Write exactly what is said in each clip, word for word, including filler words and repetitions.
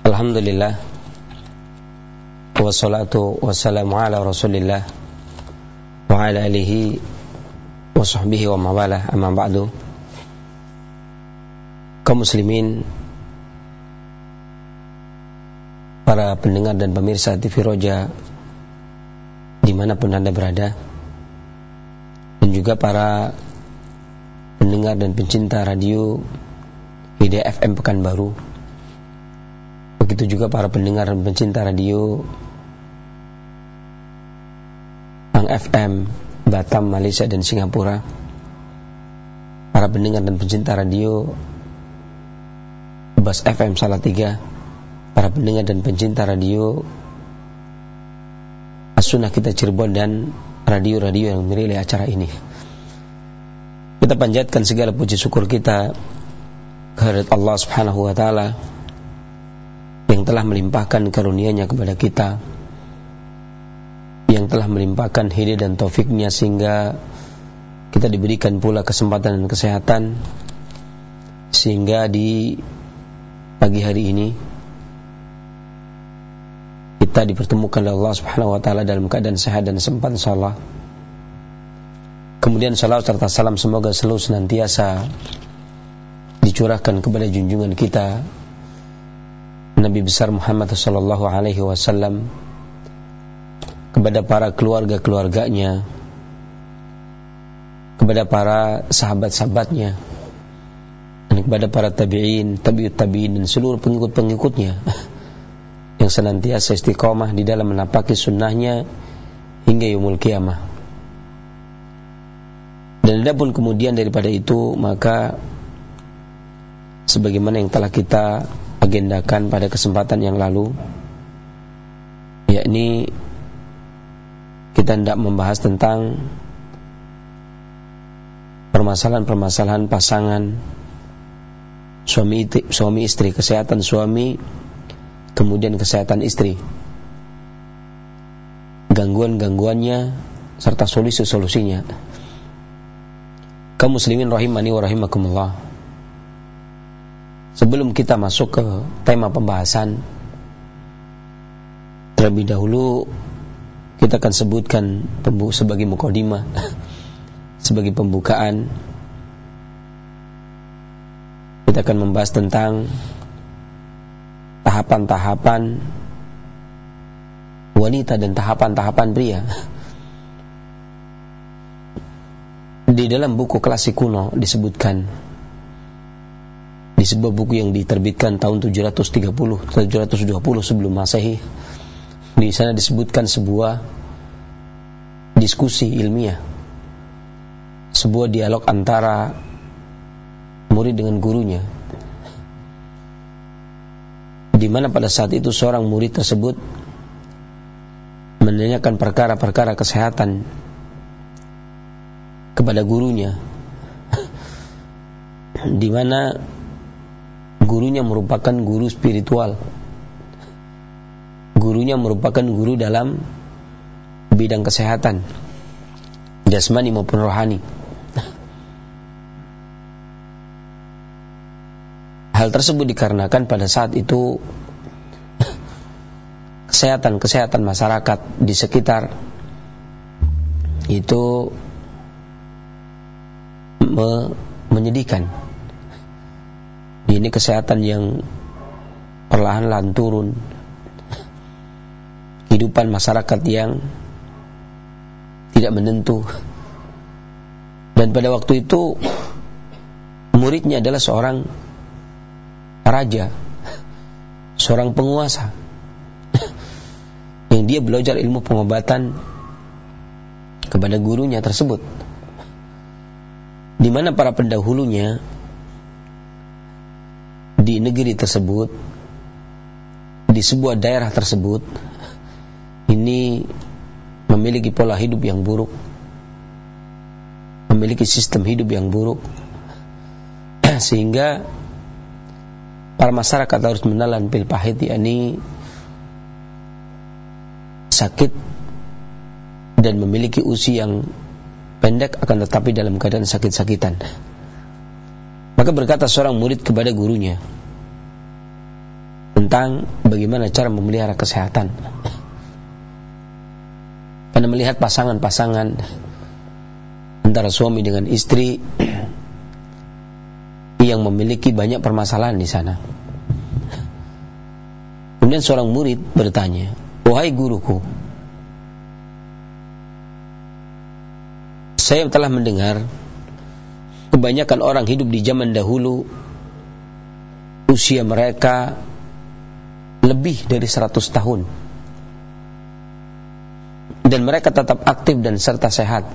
Alhamdulillah, wassalatu wassalamu ala rasulillah wa ala alihi wa sahbihi wa mawalah, amma ba'du. Kaum muslimin, para pendengar dan pemirsa T V Roja dimanapun Anda berada, dan juga para pendengar dan pencinta radio Hidayah F M Pekanbaru, begitu juga para pendengar dan pencinta radio Ang F M Batam, Malaysia dan Singapura, para pendengar dan pencinta radio Bas F M Salatiga, para pendengar dan pencinta radio As-Sunnah Kita Cirebon, dan radio-radio yang merilis acara ini. Kita panjatkan segala puji syukur kita kehadirat Allah Subhanahu wa taala yang telah melimpahkan karunia-Nya kepada kita, yang telah melimpahkan hidayah dan taufiknya sehingga kita diberikan pula kesempatan dan kesehatan, sehingga di pagi hari ini kita dipertemukan oleh Allah Subhanahu wa taala dalam keadaan sehat dan sempat, insyaallah. Kemudian salawat serta salam semoga selalu senantiasa dicurahkan kepada junjungan kita Nabi besar Muhammad sallallahu alaihi wasallam, kepada para keluarga-keluarganya, kepada para sahabat-sahabatnya, dan kepada para tabi'in, tabi'ut tabi'in, dan seluruh pengikut-pengikutnya yang senantiasa istiqomah di dalam menapaki sunnahnya hingga yaumul qiyamah. Dan adapun kemudian daripada itu, maka sebagaimana yang telah kita agendakan pada kesempatan yang lalu, yakni kita hendak membahas tentang permasalahan-permasalahan pasangan suami suami istri, kesehatan suami, kemudian kesehatan istri, gangguan-gangguannya serta solusi-solusinya. Kaum muslimin rahimani wa rahimakumullah, sebelum kita masuk ke tema pembahasan, terlebih dahulu kita akan sebutkan sebagai mukadimah, sebagai pembukaan, kita akan membahas tentang tahapan-tahapan wanita dan tahapan-tahapan pria. Di dalam buku klasik kuno disebutkan, di sebuah buku yang diterbitkan tahun tujuh ratus tiga puluh tujuh ratus dua puluh sebelum Masehi, di sana disebutkan sebuah diskusi ilmiah, sebuah dialog antara murid dengan gurunya, di mana pada saat itu seorang murid tersebut menanyakan perkara-perkara kesehatan kepada gurunya, di mana gurunya merupakan guru spiritual, gurunya merupakan guru dalam bidang kesehatan jasmani maupun rohani. Hal tersebut dikarenakan pada saat itu kesehatan-kesehatan masyarakat di sekitar itu me- menyedihkan. Ini kesehatan yang perlahan-lahan turun, kehidupan masyarakat yang tidak menentu. Dan pada waktu itu muridnya adalah seorang raja, seorang penguasa, yang dia belajar ilmu pengobatan kepada gurunya tersebut, di mana para pendahulunya di negeri tersebut, di sebuah daerah tersebut, ini memiliki pola hidup yang buruk, memiliki sistem hidup yang buruk, sehingga para masyarakat harus menelan pil pahit, yakni sakit dan memiliki usia yang pendek, akan tetapi dalam keadaan sakit-sakitan. Maka berkata seorang murid kepada gurunya tentang bagaimana cara memelihara kesehatan. Karena melihat pasangan-pasangan antara suami dengan istri yang memiliki banyak permasalahan di sana. Kemudian seorang murid bertanya, "Wahai guruku, saya telah mendengar kebanyakan orang hidup di zaman dahulu usia mereka lebih dari seratus tahun dan mereka tetap aktif dan serta sehat.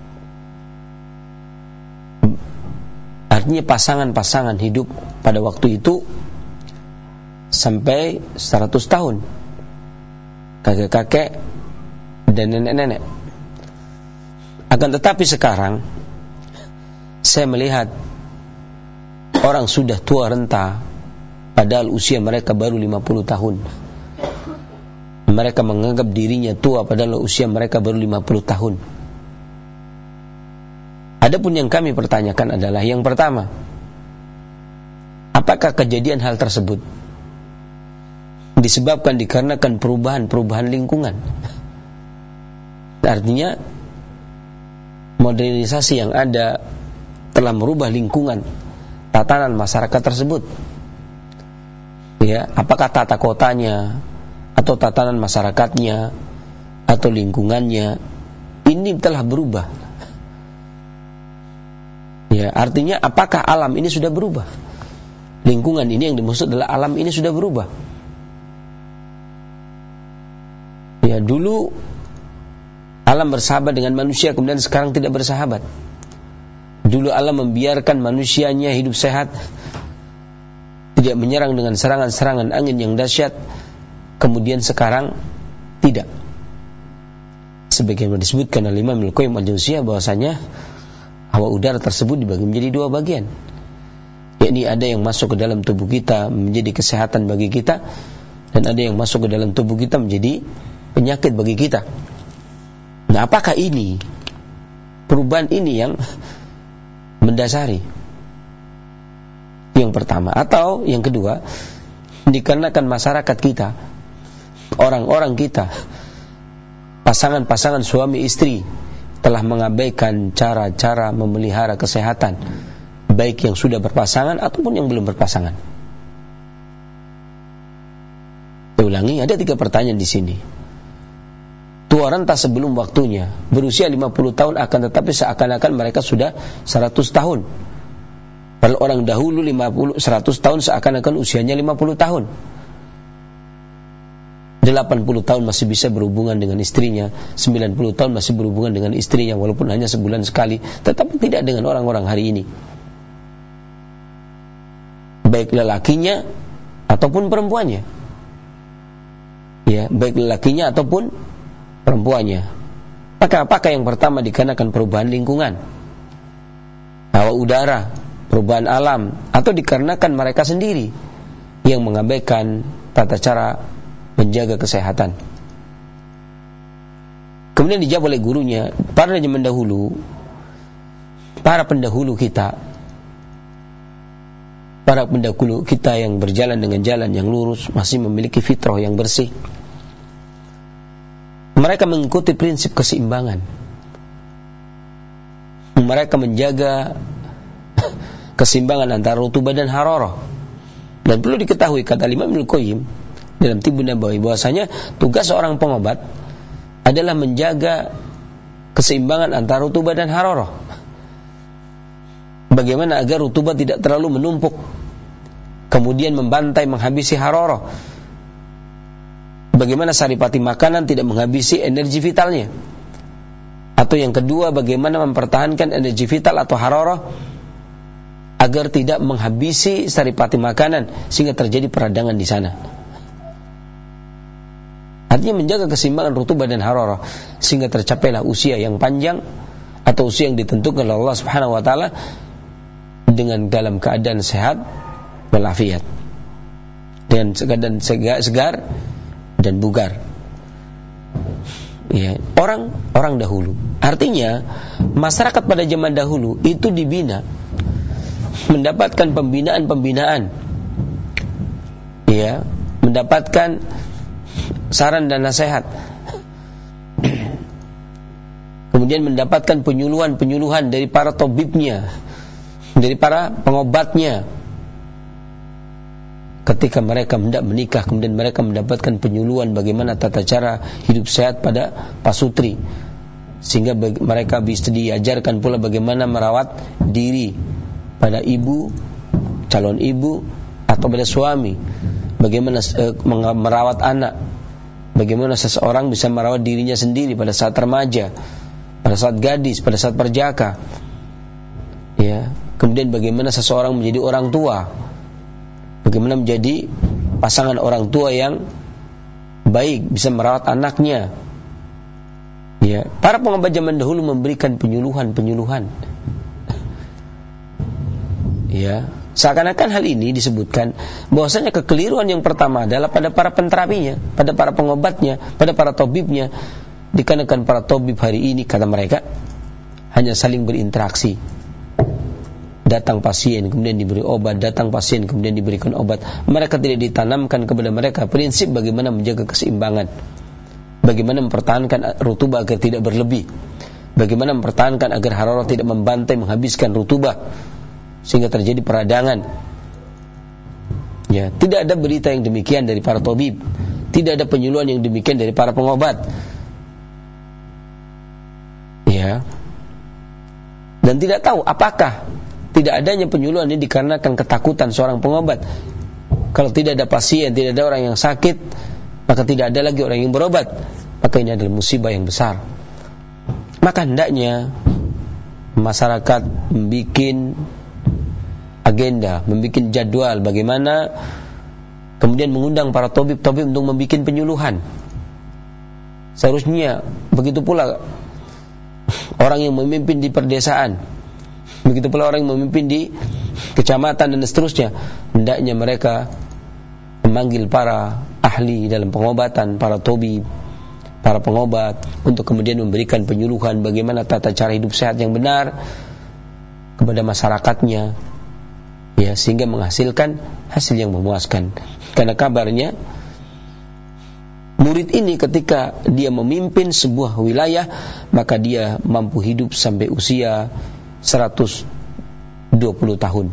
Artinya pasangan-pasangan hidup pada waktu itu sampai seratus tahun, kakek-kakek dan nenek-nenek. Akan tetapi sekarang saya melihat orang sudah tua renta, padahal usia mereka baru lima puluh tahun. Mereka menganggap dirinya tua, padahal usia mereka baru lima puluh tahun. Adapun yang kami pertanyakan adalah, yang pertama, apakah kejadian hal tersebut disebabkan dikarenakan perubahan-perubahan lingkungan? Artinya modernisasi yang ada telah merubah lingkungan tatanan masyarakat tersebut. Ya, apakah tata kotanya atau tatanan masyarakatnya atau lingkungannya ini telah berubah? Ya, artinya apakah alam ini sudah berubah? Lingkungan ini yang dimaksud adalah alam ini sudah berubah. Ya, dulu alam bersahabat dengan manusia, kemudian sekarang tidak bersahabat. Dulu alam membiarkan manusianya hidup sehat, tidak menyerang dengan serangan-serangan angin yang dahsyat, kemudian sekarang tidak. Sebagaimana disebutkan oleh Imam Al-Qayyim Al-Jauziyah bahwasanya hawa udara tersebut dibagi menjadi dua bagian, yakni ada yang masuk ke dalam tubuh kita menjadi kesehatan bagi kita, dan ada yang masuk ke dalam tubuh kita menjadi penyakit bagi kita. Nah, apakah ini perubahan ini yang mendasari? Yang pertama, atau yang kedua, dikarenakan masyarakat kita, orang-orang kita, pasangan-pasangan suami istri telah mengabaikan cara-cara memelihara kesehatan, baik yang sudah berpasangan ataupun yang belum berpasangan. Saya ulangi, ada tiga pertanyaan di sini. Tua renta sebelum waktunya, berusia lima puluh tahun, akan tetapi seakan-akan mereka sudah seratus tahun. Kalau orang dahulu lima puluh, seratus tahun seakan-akan usianya lima puluh tahun. delapan puluh tahun masih bisa berhubungan dengan istrinya, sembilan puluh tahun masih berhubungan dengan istrinya walaupun hanya sebulan sekali, tetapi tidak dengan orang-orang hari ini. Baik lelakinya ataupun perempuannya. Ya, baik lelakinya ataupun perempuannya. Maka apakah yang pertama dikarenakan perubahan lingkungan, hawa udara, perubahan alam, atau dikarenakan mereka sendiri yang mengabaikan tata cara menjaga kesehatan? Kemudian dijawab oleh gurunya, pada zaman dahulu, para pendahulu kita, para pendahulu kita yang berjalan dengan jalan yang lurus, masih memiliki fitrah yang bersih. Mereka mengikuti prinsip keseimbangan. Mereka menjaga keseimbangan antara rutubah dan hararah. Dan perlu diketahui, kata Imam Al-Qayyim dalam Tibbun Nabawi, bahwasanya tugas seorang pengobat adalah menjaga keseimbangan antara rutubah dan hararah. Bagaimana agar rutubah tidak terlalu menumpuk, kemudian membantai, menghabisi hararah. Bagaimana saripati makanan tidak menghabisi energi vitalnya. Atau yang kedua, bagaimana mempertahankan energi vital atau hararah agar tidak menghabisi saripati makanan sehingga terjadi peradangan di sana. Artinya menjaga keseimbangan rutubah dan hararah sehingga tercapailah usia yang panjang atau usia yang ditentukan oleh Allah Subhanahu wa taala dengan dalam keadaan sehat walafiat, dengan keadaan segar dan bugar. Ya, orang orang dahulu. Artinya masyarakat pada zaman dahulu itu dibina, mendapatkan pembinaan-pembinaan, ya, mendapatkan saran dan nasihat, kemudian mendapatkan penyuluhan-penyuluhan dari para tabibnya, dari para pengobatnya. Ketika mereka hendak menikah, kemudian mereka mendapatkan penyuluhan bagaimana tata cara hidup sehat pada pasutri, sehingga mereka bisa diajarkan pula bagaimana merawat diri pada ibu, calon ibu, atau pada suami, bagaimana uh, merawat anak, bagaimana seseorang bisa merawat dirinya sendiri pada saat remaja, pada saat gadis, pada saat perjaka, ya. Kemudian bagaimana seseorang menjadi orang tua, bagaimana menjadi pasangan orang tua yang baik, bisa merawat anaknya. Ya, para pengobat zaman dahulu memberikan penyuluhan-penyuluhan. Ya, seakan-akan hal ini disebutkan bahwasanya kekeliruan yang pertama adalah pada para penterapinya, pada para pengobatnya, pada para tabibnya. Dikarenakan para tabib hari ini, kata mereka, hanya saling berinteraksi. Datang pasien kemudian diberi obat, datang pasien kemudian diberikan obat. Mereka tidak ditanamkan kepada mereka prinsip bagaimana menjaga keseimbangan, bagaimana mempertahankan rutubah agar tidak berlebih, bagaimana mempertahankan agar hararah tidak membantai, menghabiskan rutubah sehingga terjadi peradangan. Ya, tidak ada berita yang demikian dari para tabib, tidak ada penyuluhan yang demikian dari para pengobat. Ya, dan tidak tahu apakah tidak adanya penyuluhan ini dikarenakan ketakutan seorang pengobat. Kalau tidak ada pasien, tidak ada orang yang sakit, maka tidak ada lagi orang yang berobat. Maka ini adalah musibah yang besar. Maka hendaknya masyarakat membuat agenda, membuat jadwal bagaimana kemudian mengundang para tabib-tabib untuk membuat penyuluhan. Seharusnya begitu pula orang yang memimpin di perdesaan, begitu pula orang yang memimpin di kecamatan dan seterusnya, hendaknya mereka memanggil para ahli dalam pengobatan, para tabib, para pengobat, untuk kemudian memberikan penyuluhan bagaimana tata cara hidup sehat yang benar kepada masyarakatnya, ya, sehingga menghasilkan hasil yang memuaskan. Karena kabarnya murid ini ketika dia memimpin sebuah wilayah, maka dia mampu hidup sampai usia seratus dua puluh tahun,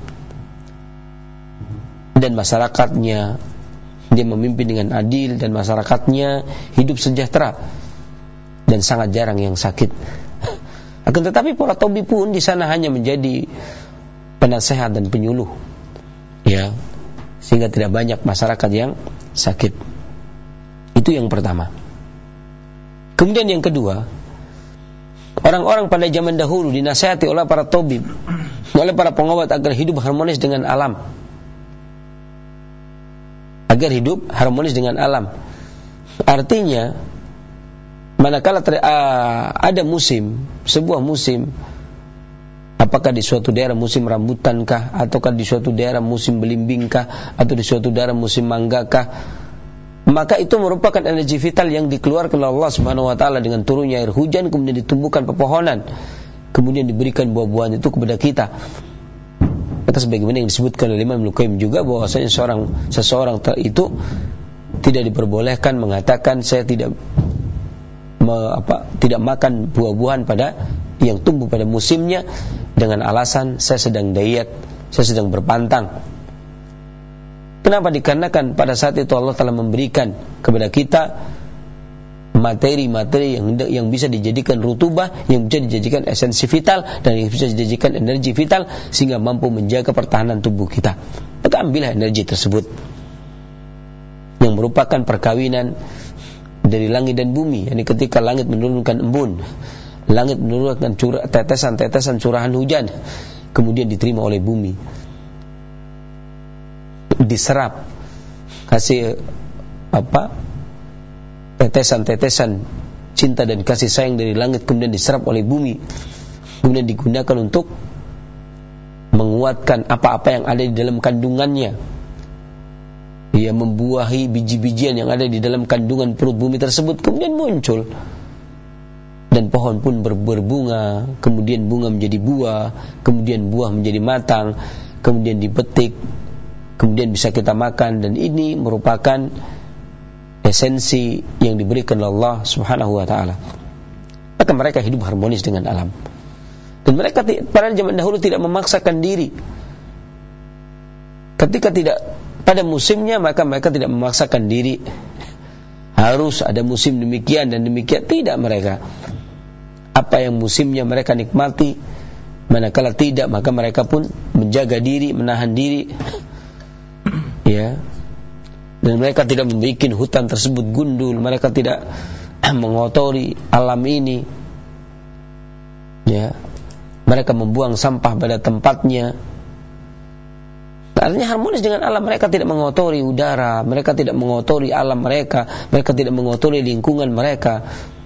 dan masyarakatnya dia memimpin dengan adil, dan masyarakatnya hidup sejahtera dan sangat jarang yang sakit. Akan tetapi para tabib pun di sana hanya menjadi penasehat dan penyuluh, ya, sehingga tidak banyak masyarakat yang sakit. Itu yang pertama. Kemudian yang kedua, orang-orang pada zaman dahulu dinasihati oleh para tabib, oleh para pengobat agar hidup harmonis dengan alam. Agar hidup harmonis dengan alam. Artinya, manakala ter, uh, ada musim, sebuah musim, apakah di suatu daerah musim rambutankah, ataukah di suatu daerah musim belimbingkah, atau di suatu daerah musim manggakah, maka itu merupakan energi vital yang dikeluarkan oleh Allah Subhanahu wa taala dengan turunnya air hujan, kemudian ditumbuhkan pepohonan, kemudian diberikan buah-buahan itu kepada kita. Maka sebagaimana yang disebutkan oleh Imam Al-Qayyim juga, bahwasanya seorang seseorang itu tidak diperbolehkan mengatakan saya tidak me, apa, tidak makan buah-buahan pada yang tumbuh pada musimnya dengan alasan saya sedang diet, saya sedang berpantang. Kenapa? Dikarenakan pada saat itu Allah telah memberikan kepada kita materi-materi yang yang bisa dijadikan rutubah, yang bisa dijadikan esensi vital, dan yang bisa dijadikan energi vital, sehingga mampu menjaga pertahanan tubuh kita. Maka ambillah energi tersebut yang merupakan perkawinan dari langit dan bumi. Yani ketika langit menurunkan embun, langit menurunkan curah, tetesan-tetesan curahan hujan, kemudian diterima oleh bumi, diserap, kasih apa tetesan-tetesan cinta dan kasih sayang dari langit, kemudian diserap oleh bumi, kemudian digunakan untuk menguatkan apa-apa yang ada di dalam kandungannya, ia membuahi biji-bijian yang ada di dalam kandungan perut bumi tersebut, kemudian muncul, dan pohon pun ber- berbunga, kemudian bunga menjadi buah, kemudian buah menjadi matang, kemudian dipetik, kemudian bisa kita makan, dan ini merupakan esensi yang diberikan oleh Allah Subhanahu wa taala. Maka mereka hidup harmonis dengan alam. Dan mereka pada zaman dahulu tidak memaksakan diri. Ketika tidak pada musimnya, maka mereka tidak memaksakan diri harus ada musim demikian dan demikian. Tidak mereka. Apa yang musimnya mereka nikmati, manakala tidak maka mereka pun menjaga diri, menahan diri. Ya. Dan mereka tidak membuat hutan tersebut gundul, mereka tidak mengotori alam ini. Ya. Mereka membuang sampah pada tempatnya. Artinya harmonis dengan alam. Mereka tidak mengotori udara, mereka tidak mengotori alam mereka, mereka tidak mengotori lingkungan mereka.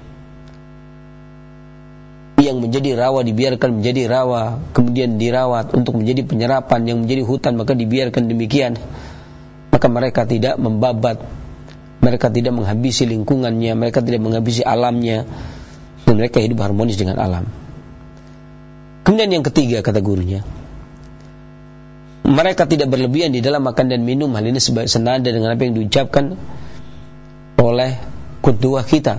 Yang menjadi rawa dibiarkan menjadi rawa, kemudian dirawat untuk menjadi penyerapan. Yang menjadi hutan maka dibiarkan demikian. Maka mereka tidak membabat, mereka tidak menghabisi lingkungannya, mereka tidak menghabisi alamnya, dan mereka hidup harmonis dengan alam. Kemudian yang ketiga, kata gurunya, mereka tidak berlebihan di dalam makan dan minum. Hal ini senada dengan apa yang diucapkan oleh qudwah kita,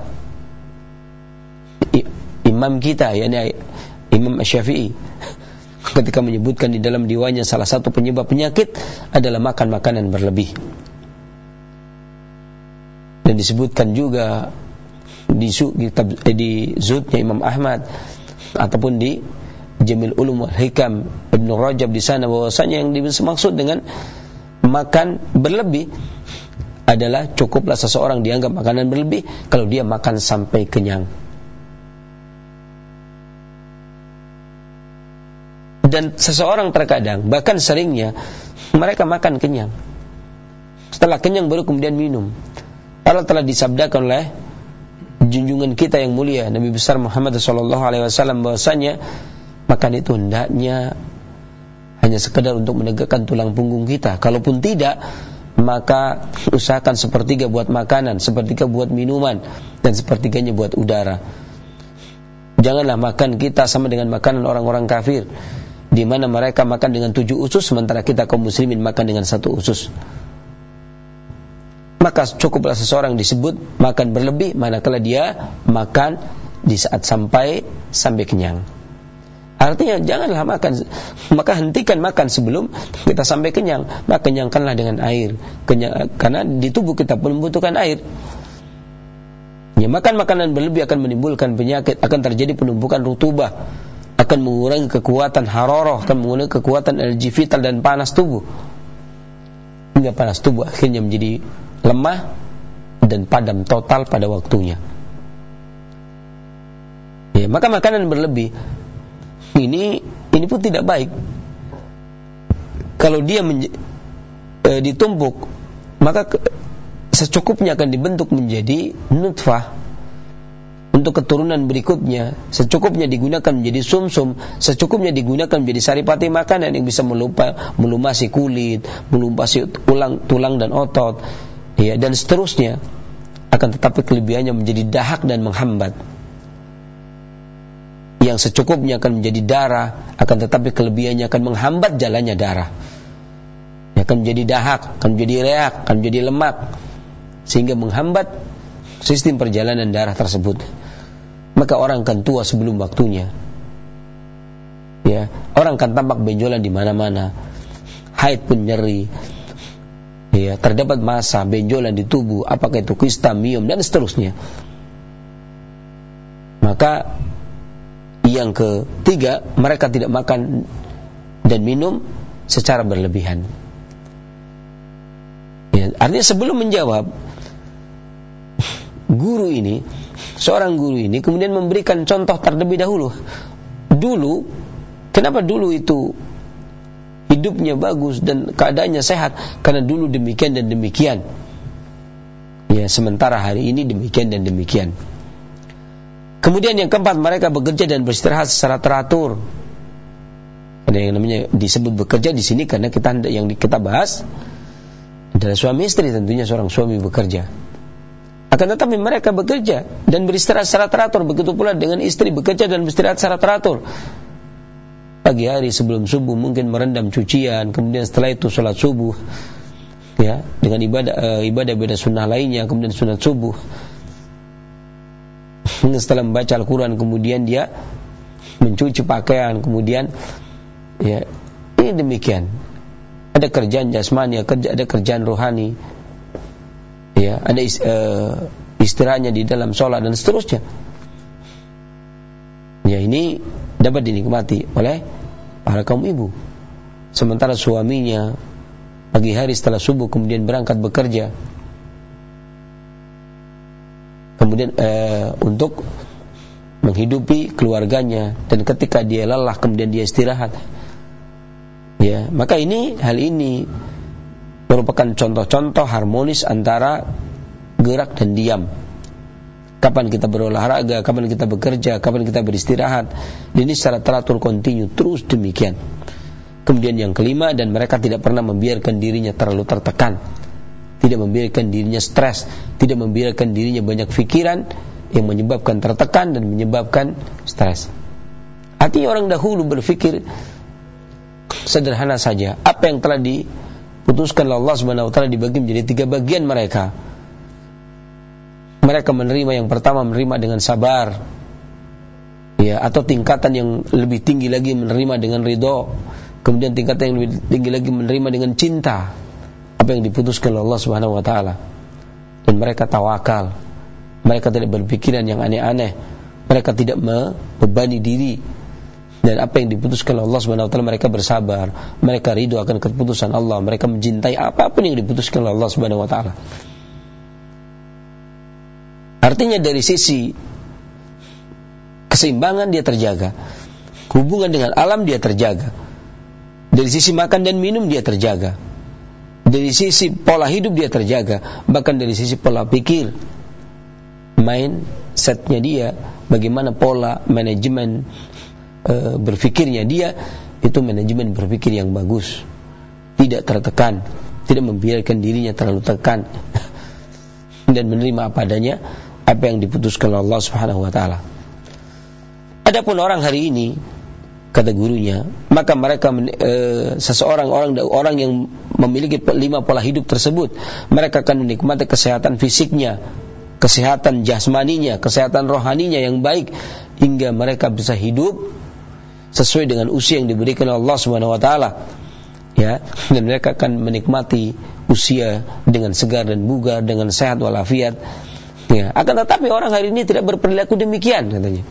imam kita, yakni Imam Asy-Syafi'i, ketika menyebutkan di dalam diwannya salah satu penyebab penyakit adalah makan makanan berlebih. Dan disebutkan juga di kitab di Zuhdnya Imam Ahmad ataupun di Jamil Ulum wal Hikam Ibnu Rajab di sana, bahwasanya yang dimaksud dengan makan berlebih adalah cukuplah seseorang dianggap makanan berlebih kalau dia makan sampai kenyang. Dan seseorang terkadang, bahkan seringnya, mereka makan kenyang. Setelah kenyang baru kemudian minum. Padahal telah disabdakan oleh junjungan kita yang mulia Nabi besar Muhammad sallallahu alaihi wasallam bahwasanya makan itu hendaknya hanya sekedar untuk menegakkan tulang punggung kita. Kalaupun tidak, maka usahakan sepertiga buat makanan, sepertiga buat minuman, dan sepertiganya buat udara. Janganlah makan kita sama dengan makanan orang-orang kafir, di mana mereka makan dengan tujuh usus, sementara kita kaum muslimin makan dengan satu usus. Maka cukuplah seseorang disebut makan berlebih manakala dia makan di saat sampai sampai kenyang. Artinya janganlah makan, maka hentikan makan sebelum kita sampai kenyang. Maka kenyangkanlah dengan air, kenyang, karena di tubuh kita pun membutuhkan air. Ya, makan makanan berlebih akan menimbulkan penyakit, akan terjadi penumpukan rutubah, akan mengurangi kekuatan hararah, akan mengurangi kekuatan energi vital dan panas tubuh, hingga panas tubuh akhirnya menjadi lemah dan padam total pada waktunya. Ya, maka makanan berlebih ini ini pun tidak baik. Kalau dia menj- e, ditumpuk, maka ke, secukupnya akan dibentuk menjadi nutfah untuk keturunan berikutnya. Secukupnya digunakan menjadi sumsum, secukupnya digunakan menjadi saripati makanan yang bisa melupa, melumasi kulit, melumasi tulang, tulang dan otot, ya, dan seterusnya. Akan tetapi kelebihannya menjadi dahak dan menghambat. Yang secukupnya akan menjadi darah, akan tetapi kelebihannya akan menghambat jalannya darah. Akan menjadi dahak, akan menjadi reak, akan menjadi lemak, sehingga menghambat sistem perjalanan darah tersebut. Maka orang akan tua sebelum waktunya. Ya, orang akan tampak benjolan di mana-mana, haid pun nyeri. Ya, terdapat massa benjolan di tubuh, apakah itu kista, miom dan seterusnya. Maka yang ketiga, mereka tidak makan dan minum secara berlebihan. Ya, artinya sebelum menjawab, guru ini, seorang guru ini kemudian memberikan contoh terlebih dahulu. Dulu, kenapa dulu itu hidupnya bagus dan keadaannya sehat? Karena dulu demikian dan demikian. Ya, sementara hari ini demikian dan demikian. Kemudian yang keempat, mereka bekerja dan beristirahat secara teratur. Ada yang namanya disebut bekerja di sini karena kita yang kita bahas adalah suami istri, tentunya seorang suami bekerja. Akan tetapi mereka bekerja dan beristirahat secara teratur. Begitu pula dengan istri bekerja dan beristirahat secara teratur. pagi hari sebelum subuh mungkin merendam cucian, kemudian setelah itu sholat subuh, ya, dengan ibadah uh, ibadah-ibadah sunnah lainnya, kemudian sunat subuh. Setelah membaca Al-Quran kemudian dia mencuci pakaian, kemudian ya, ini demikian. Ada kerjaan jasmani, ada kerjaan rohani, ya, ada uh, istirahatnya di dalam sholat dan seterusnya. Ya, ini dapat dinikmati oleh para kaum ibu. Sementara suaminya pagi hari setelah subuh kemudian berangkat bekerja, kemudian uh, untuk menghidupi keluarganya, dan ketika dia lelah kemudian dia istirahat. Ya, maka ini hal ini merupakan contoh-contoh harmonis antara gerak dan diam. Kapan kita berolahraga, kapan kita bekerja, kapan kita beristirahat. Ini secara teratur kontinu terus demikian. Kemudian yang kelima, dan mereka tidak pernah membiarkan dirinya terlalu tertekan, tidak membiarkan dirinya stres, tidak membiarkan dirinya banyak pikiran yang menyebabkan tertekan dan menyebabkan stres. Artinya orang dahulu berpikir sederhana saja. Apa yang telah diputuskan oleh Allah Subhanahu wa taala dibagi menjadi tiga bagian mereka. Mereka menerima yang pertama, menerima dengan sabar, ya, atau tingkatan yang lebih tinggi lagi menerima dengan ridho. Kemudian tingkatan yang lebih tinggi lagi menerima dengan cinta apa yang diputuskan oleh Allah Subhanahu wa taala. Dan mereka tawakal. Mereka tidak berpikiran yang aneh-aneh. Mereka tidak membebani diri. Dan apa yang diputuskan oleh Allah Subhanahu wa taala, mereka bersabar. Mereka ridho akan keputusan Allah. Mereka mencintai apapun yang diputuskan oleh Allah Subhanahu wa taala. Artinya dari sisi keseimbangan dia terjaga, hubungan dengan alam dia terjaga, dari sisi makan dan minum dia terjaga, dari sisi pola hidup dia terjaga, bahkan dari sisi pola pikir, mindsetnya dia, bagaimana pola manajemen e, berpikirnya dia, itu manajemen berpikir yang bagus, tidak tertekan, tidak membiarkan dirinya terlalu tekan, dan menerima apa adanya apa yang diputuskan oleh Allah Subhanahu wa taala. Adapun orang hari ini, kata gurunya, maka mereka e, seseorang orang orang yang memiliki lima pola hidup tersebut, mereka akan menikmati kesehatan fisiknya, kesehatan jasmaninya, kesehatan rohaninya yang baik, hingga mereka bisa hidup sesuai dengan usia yang diberikan oleh Allah Subhanahu wa taala. Ya, dan mereka akan menikmati usia dengan segar dan bugar, dengan sehat walafiat. Ya, akan tetapi orang hari ini tidak berperilaku demikian, katanya.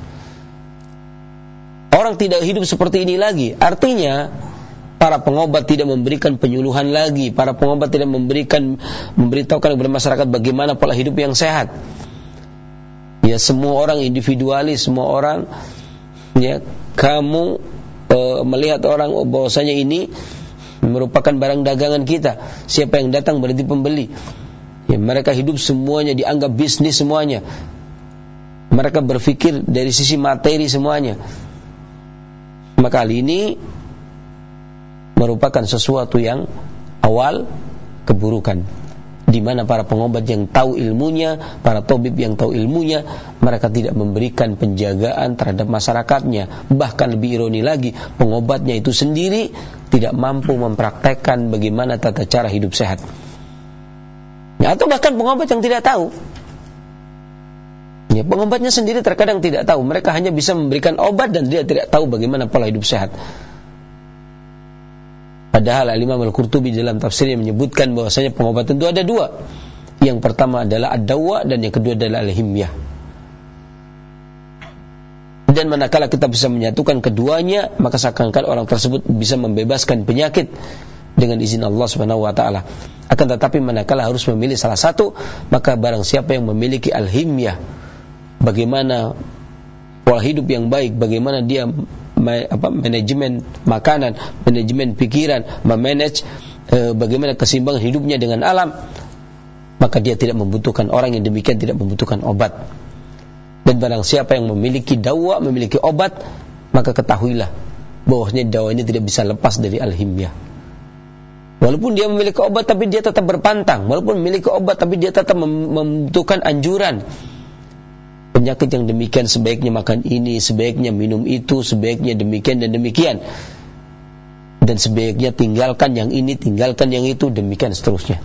Orang tidak hidup seperti ini lagi. Artinya para pengobat tidak memberikan penyuluhan lagi, para pengobat tidak memberikan memberitahukan kepada masyarakat bagaimana pola hidup yang sehat. Ya, semua orang individualis, semua orang, ya, kamu e, melihat orang bahwasanya ini merupakan barang dagangan kita. Siapa yang datang berarti pembeli. Ya, mereka hidup semuanya dianggap bisnis semuanya. Mereka berpikir dari sisi materi semuanya. Maka hal ini merupakan sesuatu yang awal keburukan, di mana para pengobat yang tahu ilmunya, para tabib yang tahu ilmunya, mereka tidak memberikan penjagaan terhadap masyarakatnya. Bahkan lebih ironi lagi, pengobatnya itu sendiri tidak mampu mempraktekkan bagaimana tata cara hidup sehat. Ya, atau bahkan pengobat yang tidak tahu. Ya, pengobatnya sendiri terkadang tidak tahu. Mereka hanya bisa memberikan obat dan dia tidak tahu bagaimana pola hidup sehat. Padahal Al-Imam Al-Qurtubi dalam tafsirnya menyebutkan bahwasanya pengobatan itu ada dua. Yang pertama adalah ad-dawa dan yang kedua adalah al-himyah. Dan manakala kita bisa menyatukan keduanya, maka seakan-akan orang tersebut bisa membebaskan penyakit dengan izin Allah Subhanahu wa taala. Akan tetapi manakala harus memilih salah satu, maka barang siapa yang memiliki al-himyah, bagaimana pola hidup yang baik, bagaimana dia apa, manajemen makanan, manajemen pikiran, memanage e, bagaimana keseimbangan hidupnya dengan alam, maka dia tidak membutuhkan, orang yang demikian tidak membutuhkan obat. Dan barang siapa yang memiliki dawa, memiliki obat, maka ketahuilah bahwasanya dawa ini tidak bisa lepas dari al-himyah. Walaupun dia memiliki obat, tapi dia tetap berpantang. Walaupun memiliki obat, tapi dia tetap mem- membutuhkan anjuran. penyakit yang demikian sebaiknya makan ini, sebaiknya minum itu, sebaiknya demikian dan demikian, dan sebaiknya tinggalkan yang ini, tinggalkan yang itu, demikian seterusnya.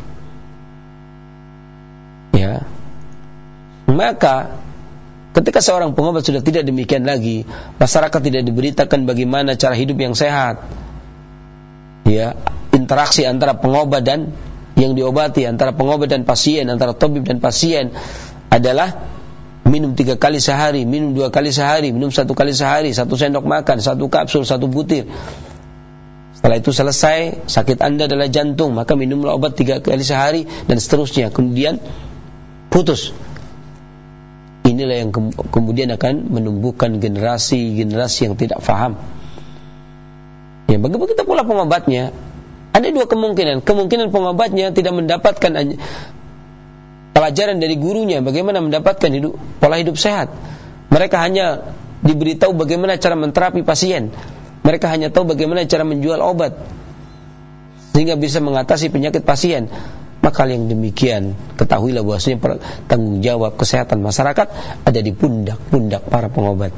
Ya, maka ketika seorang pengobat sudah tidak demikian lagi, masyarakat tidak diberitakan bagaimana cara hidup yang sehat, ya, interaksi antara pengobat dan yang diobati, antara pengobat dan pasien, antara tabib dan pasien adalah minum tiga kali sehari, minum dua kali sehari, minum satu kali sehari, satu sendok makan, satu kapsul, satu butir. Setelah itu selesai, sakit Anda adalah jantung, maka minumlah obat tiga kali sehari, dan seterusnya. Kemudian putus. Inilah yang ke- kemudian akan menumbuhkan generasi-generasi yang tidak faham. Ya, bagaimana kita pula pengobatnya? Ada dua kemungkinan. Kemungkinan pengobatnya tidak mendapatkan pelajaran dari gurunya bagaimana mendapatkan hidup, pola hidup sehat. Mereka hanya diberitahu bagaimana cara menterapi pasien. Mereka hanya tahu bagaimana cara menjual obat sehingga bisa mengatasi penyakit pasien. Maka yang demikian, ketahuilah bahwasanya tanggung jawab kesehatan masyarakat ada di pundak-pundak para pengobat.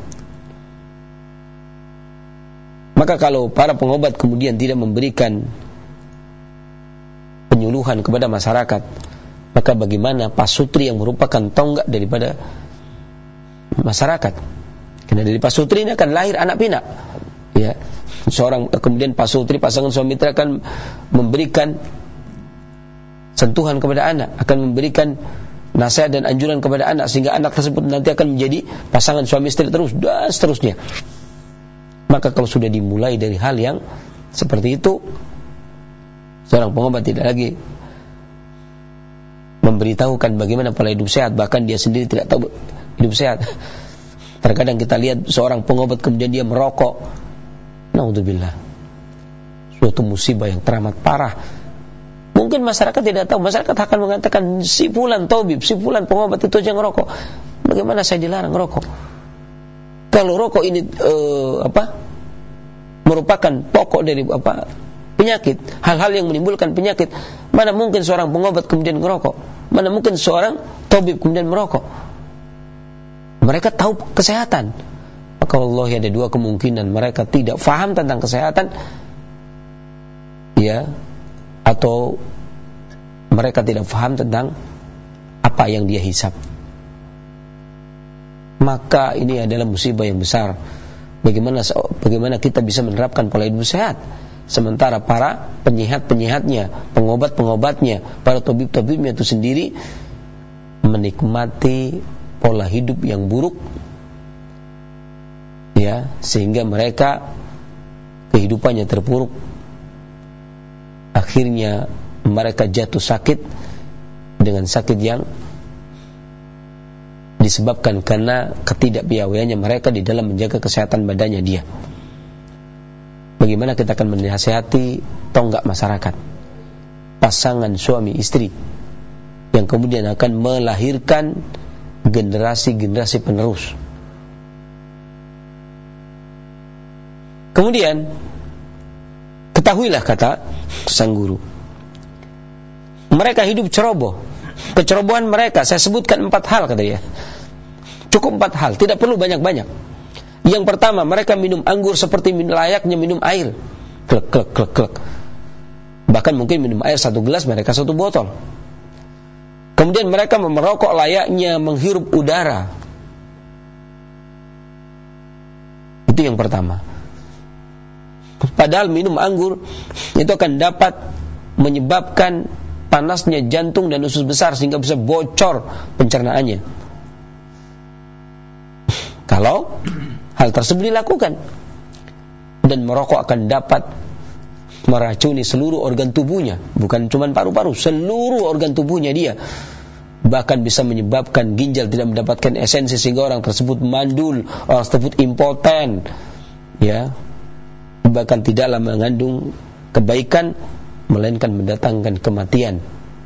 Maka kalau para pengobat kemudian tidak memberikan penyuluhan kepada masyarakat, maka bagaimana pasutri yang merupakan tonggak daripada masyarakat? Karena dari pasutri ini akan lahir anak pinak. Ya, seorang kemudian pasutri, pasangan suami istri akan memberikan sentuhan kepada anak, akan memberikan nasihat dan anjuran kepada anak, sehingga anak tersebut nanti akan menjadi pasangan suami istri terus dan seterusnya. Maka kalau sudah dimulai dari hal yang seperti itu, seorang pengobat tidak lagi memberitahukan bagaimana pola hidup sehat, bahkan dia sendiri tidak tahu hidup sehat. Terkadang kita lihat seorang pengobat kemudian dia merokok. Naudzubillah. Suatu musibah yang teramat parah. Mungkin masyarakat tidak tahu, masyarakat akan mengatakan si fulan tabib, si fulan pengobat itu aja ngerokok. Bagaimana saya dilarang ngerokok? Kalau rokok ini uh, apa? merupakan pokok dari apa? penyakit, hal-hal yang menimbulkan penyakit, mana mungkin seorang pengobat kemudian ngerokok? Mana mungkin seorang tabib kemudian merokok? Mereka tahu kesehatan. Maka wallahi ada dua kemungkinan, mereka tidak faham tentang kesehatan, ya, atau mereka tidak faham tentang apa yang dia hisap. Maka ini adalah musibah yang besar. Bagaimana bagaimana kita bisa menerapkan pola hidup sehat, sementara para penyehat-penyehatnya, pengobat-pengobatnya, para tabib-tabibnya itu sendiri menikmati pola hidup yang buruk, ya, sehingga mereka kehidupannya terpuruk. Akhirnya mereka jatuh sakit dengan sakit yang disebabkan karena ketidakpiawaiannya mereka di dalam menjaga kesehatan badannya dia. Bagaimana kita akan menasihati tonggak masyarakat, pasangan suami istri yang kemudian akan melahirkan generasi-generasi penerus. Kemudian ketahuilah, kata sang guru, mereka hidup ceroboh. Kecerobohan mereka, saya sebutkan empat hal, kata dia. Cukup empat hal, tidak perlu banyak-banyak. Yang pertama, mereka minum anggur seperti layaknya minum air. Klek, klek, klek, klek. Bahkan mungkin minum air satu gelas, mereka satu botol. Kemudian mereka merokok layaknya menghirup udara. Itu yang pertama. Padahal minum anggur itu akan dapat menyebabkan panasnya jantung dan usus besar sehingga bisa bocor pencernaannya. Kalau hal tersebut dilakukan, dan merokok akan dapat meracuni seluruh organ tubuhnya, bukan cuma paru-paru, seluruh organ tubuhnya dia. Bahkan bisa menyebabkan ginjal tidak mendapatkan esensi sehingga orang tersebut mandul, orang tersebut impoten, ya. Bahkan tidaklah mengandung kebaikan, melainkan mendatangkan kematian.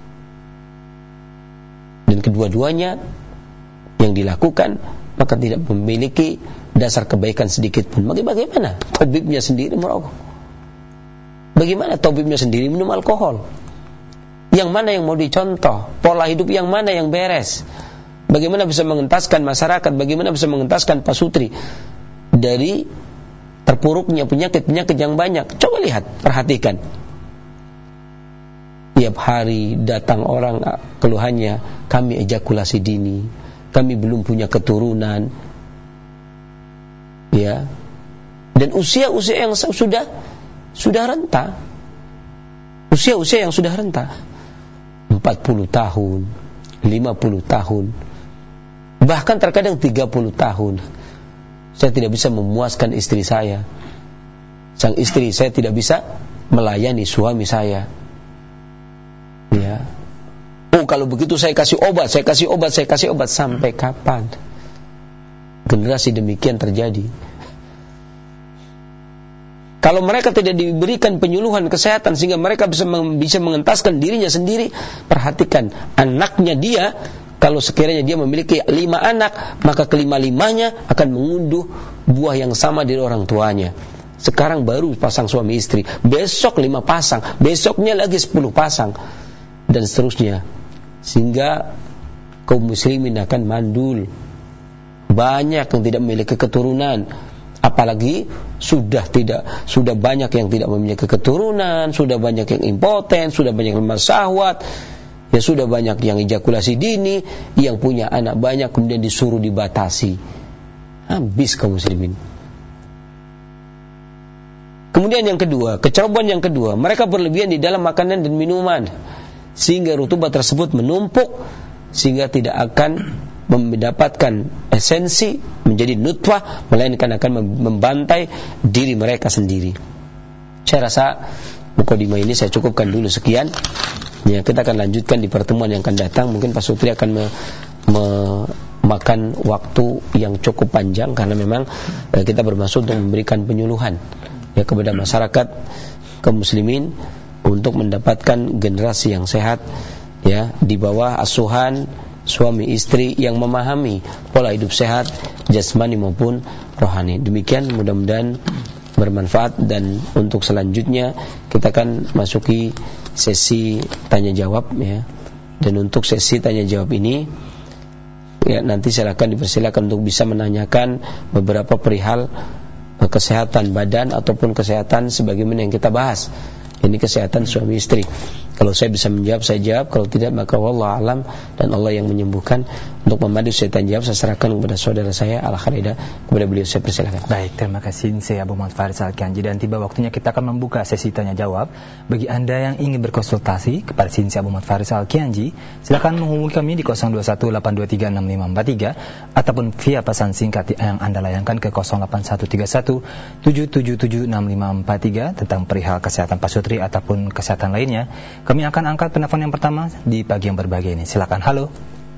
Dan kedua-duanya yang dilakukan maka tidak memiliki dasar kebaikan sedikit pun. Bagaimana tabibnya sendiri merokok? Bagaimana tabibnya sendiri minum alkohol? Yang mana yang mau dicontoh? Pola hidup yang mana yang beres? bagaimana bisa mengentaskan masyarakat, bagaimana bisa mengentaskan Pak Sutri dari terpuruknya penyakit-penyakit yang banyak. Coba lihat, perhatikan. Tiap hari datang orang keluhannya, kami ejakulasi dini, kami belum punya keturunan, ya. Dan usia-usia yang sudah sudah renta, usia-usia yang sudah renta, empat puluh tahun, lima puluh tahun, bahkan terkadang tiga puluh tahun. Saya tidak bisa memuaskan istri saya. Sang istri saya tidak bisa melayani suami saya. Ya. Oh, kalau begitu saya kasih obat, saya kasih obat, saya kasih obat. Sampai kapan generasi demikian terjadi? Kalau mereka tidak diberikan penyuluhan kesehatan sehingga mereka bisa bisa mengentaskan dirinya sendiri, perhatikan, anaknya dia, kalau sekiranya dia memiliki lima anak, maka kelima-limanya akan mengunduh buah yang sama dari orang tuanya. Sekarang baru pasang suami istri, besok lima pasang, besoknya lagi sepuluh pasang, dan seterusnya. Sehingga kaum muslimin akan mandul. Banyak yang tidak memiliki keturunan. Apalagi sudah tidak sudah banyak yang tidak memiliki keturunan, sudah banyak yang impoten, sudah banyak yang lemah syahwat, ya sudah banyak yang ejakulasi dini, yang punya anak banyak kemudian disuruh dibatasi. Habis kaum muslimin. Kemudian yang kedua, kecerobohan yang kedua, mereka berlebihan di dalam makanan dan minuman sehingga rutubat tersebut menumpuk sehingga tidak akan mendapatkan esensi menjadi nutfah, melainkan akan membantai diri mereka sendiri. Saya rasa mukadimah ini saya cukupkan dulu sekian. Ya, kita akan lanjutkan di pertemuan yang akan datang. Mungkin Pak Sutri akan me, memakan waktu yang cukup panjang karena memang eh, kita bermaksud untuk memberikan penyuluhan ya kepada masyarakat kaum muslimin untuk mendapatkan generasi yang sehat ya di bawah asuhan suami istri yang memahami pola hidup sehat jasmani maupun rohani. Demikian, mudah-mudahan bermanfaat. Dan untuk selanjutnya kita akan masuki sesi tanya jawab ya. Dan untuk sesi tanya jawab ini ya nanti silakan dipersilakan untuk bisa menanyakan beberapa perihal kesehatan badan ataupun kesehatan sebagaimana yang kita bahas. Ini kesehatan suami istri. Kalau saya bisa menjawab, saya jawab. Kalau tidak, maka wallahu alam, dan Allah yang menyembuhkan. Untuk memandu saya tanya jawab, saya serahkan kepada saudara saya Al-Kharida. Kepada beliau saya persilakan. Baik, terima kasih saya Abu Muhammad Faris Al-Kianji. Dan tiba waktunya kita akan membuka sesi tanya jawab. Bagi Anda yang ingin berkonsultasi kepada Sinsi Abu Muhammad Faris Al-Kianji, silakan menghubungi kami di nol dua satu delapan dua tiga enam lima empat tiga ataupun via pesan singkat yang Anda layangkan ke nol delapan satu tiga satu tujuh tujuh tujuh enam lima empat tiga tentang perihal kesehatan Pak Sutri ataupun kesehatan lainnya. Kami akan angkat penelpon yang pertama di pagi yang berbahagia ini. Silakan. Halo.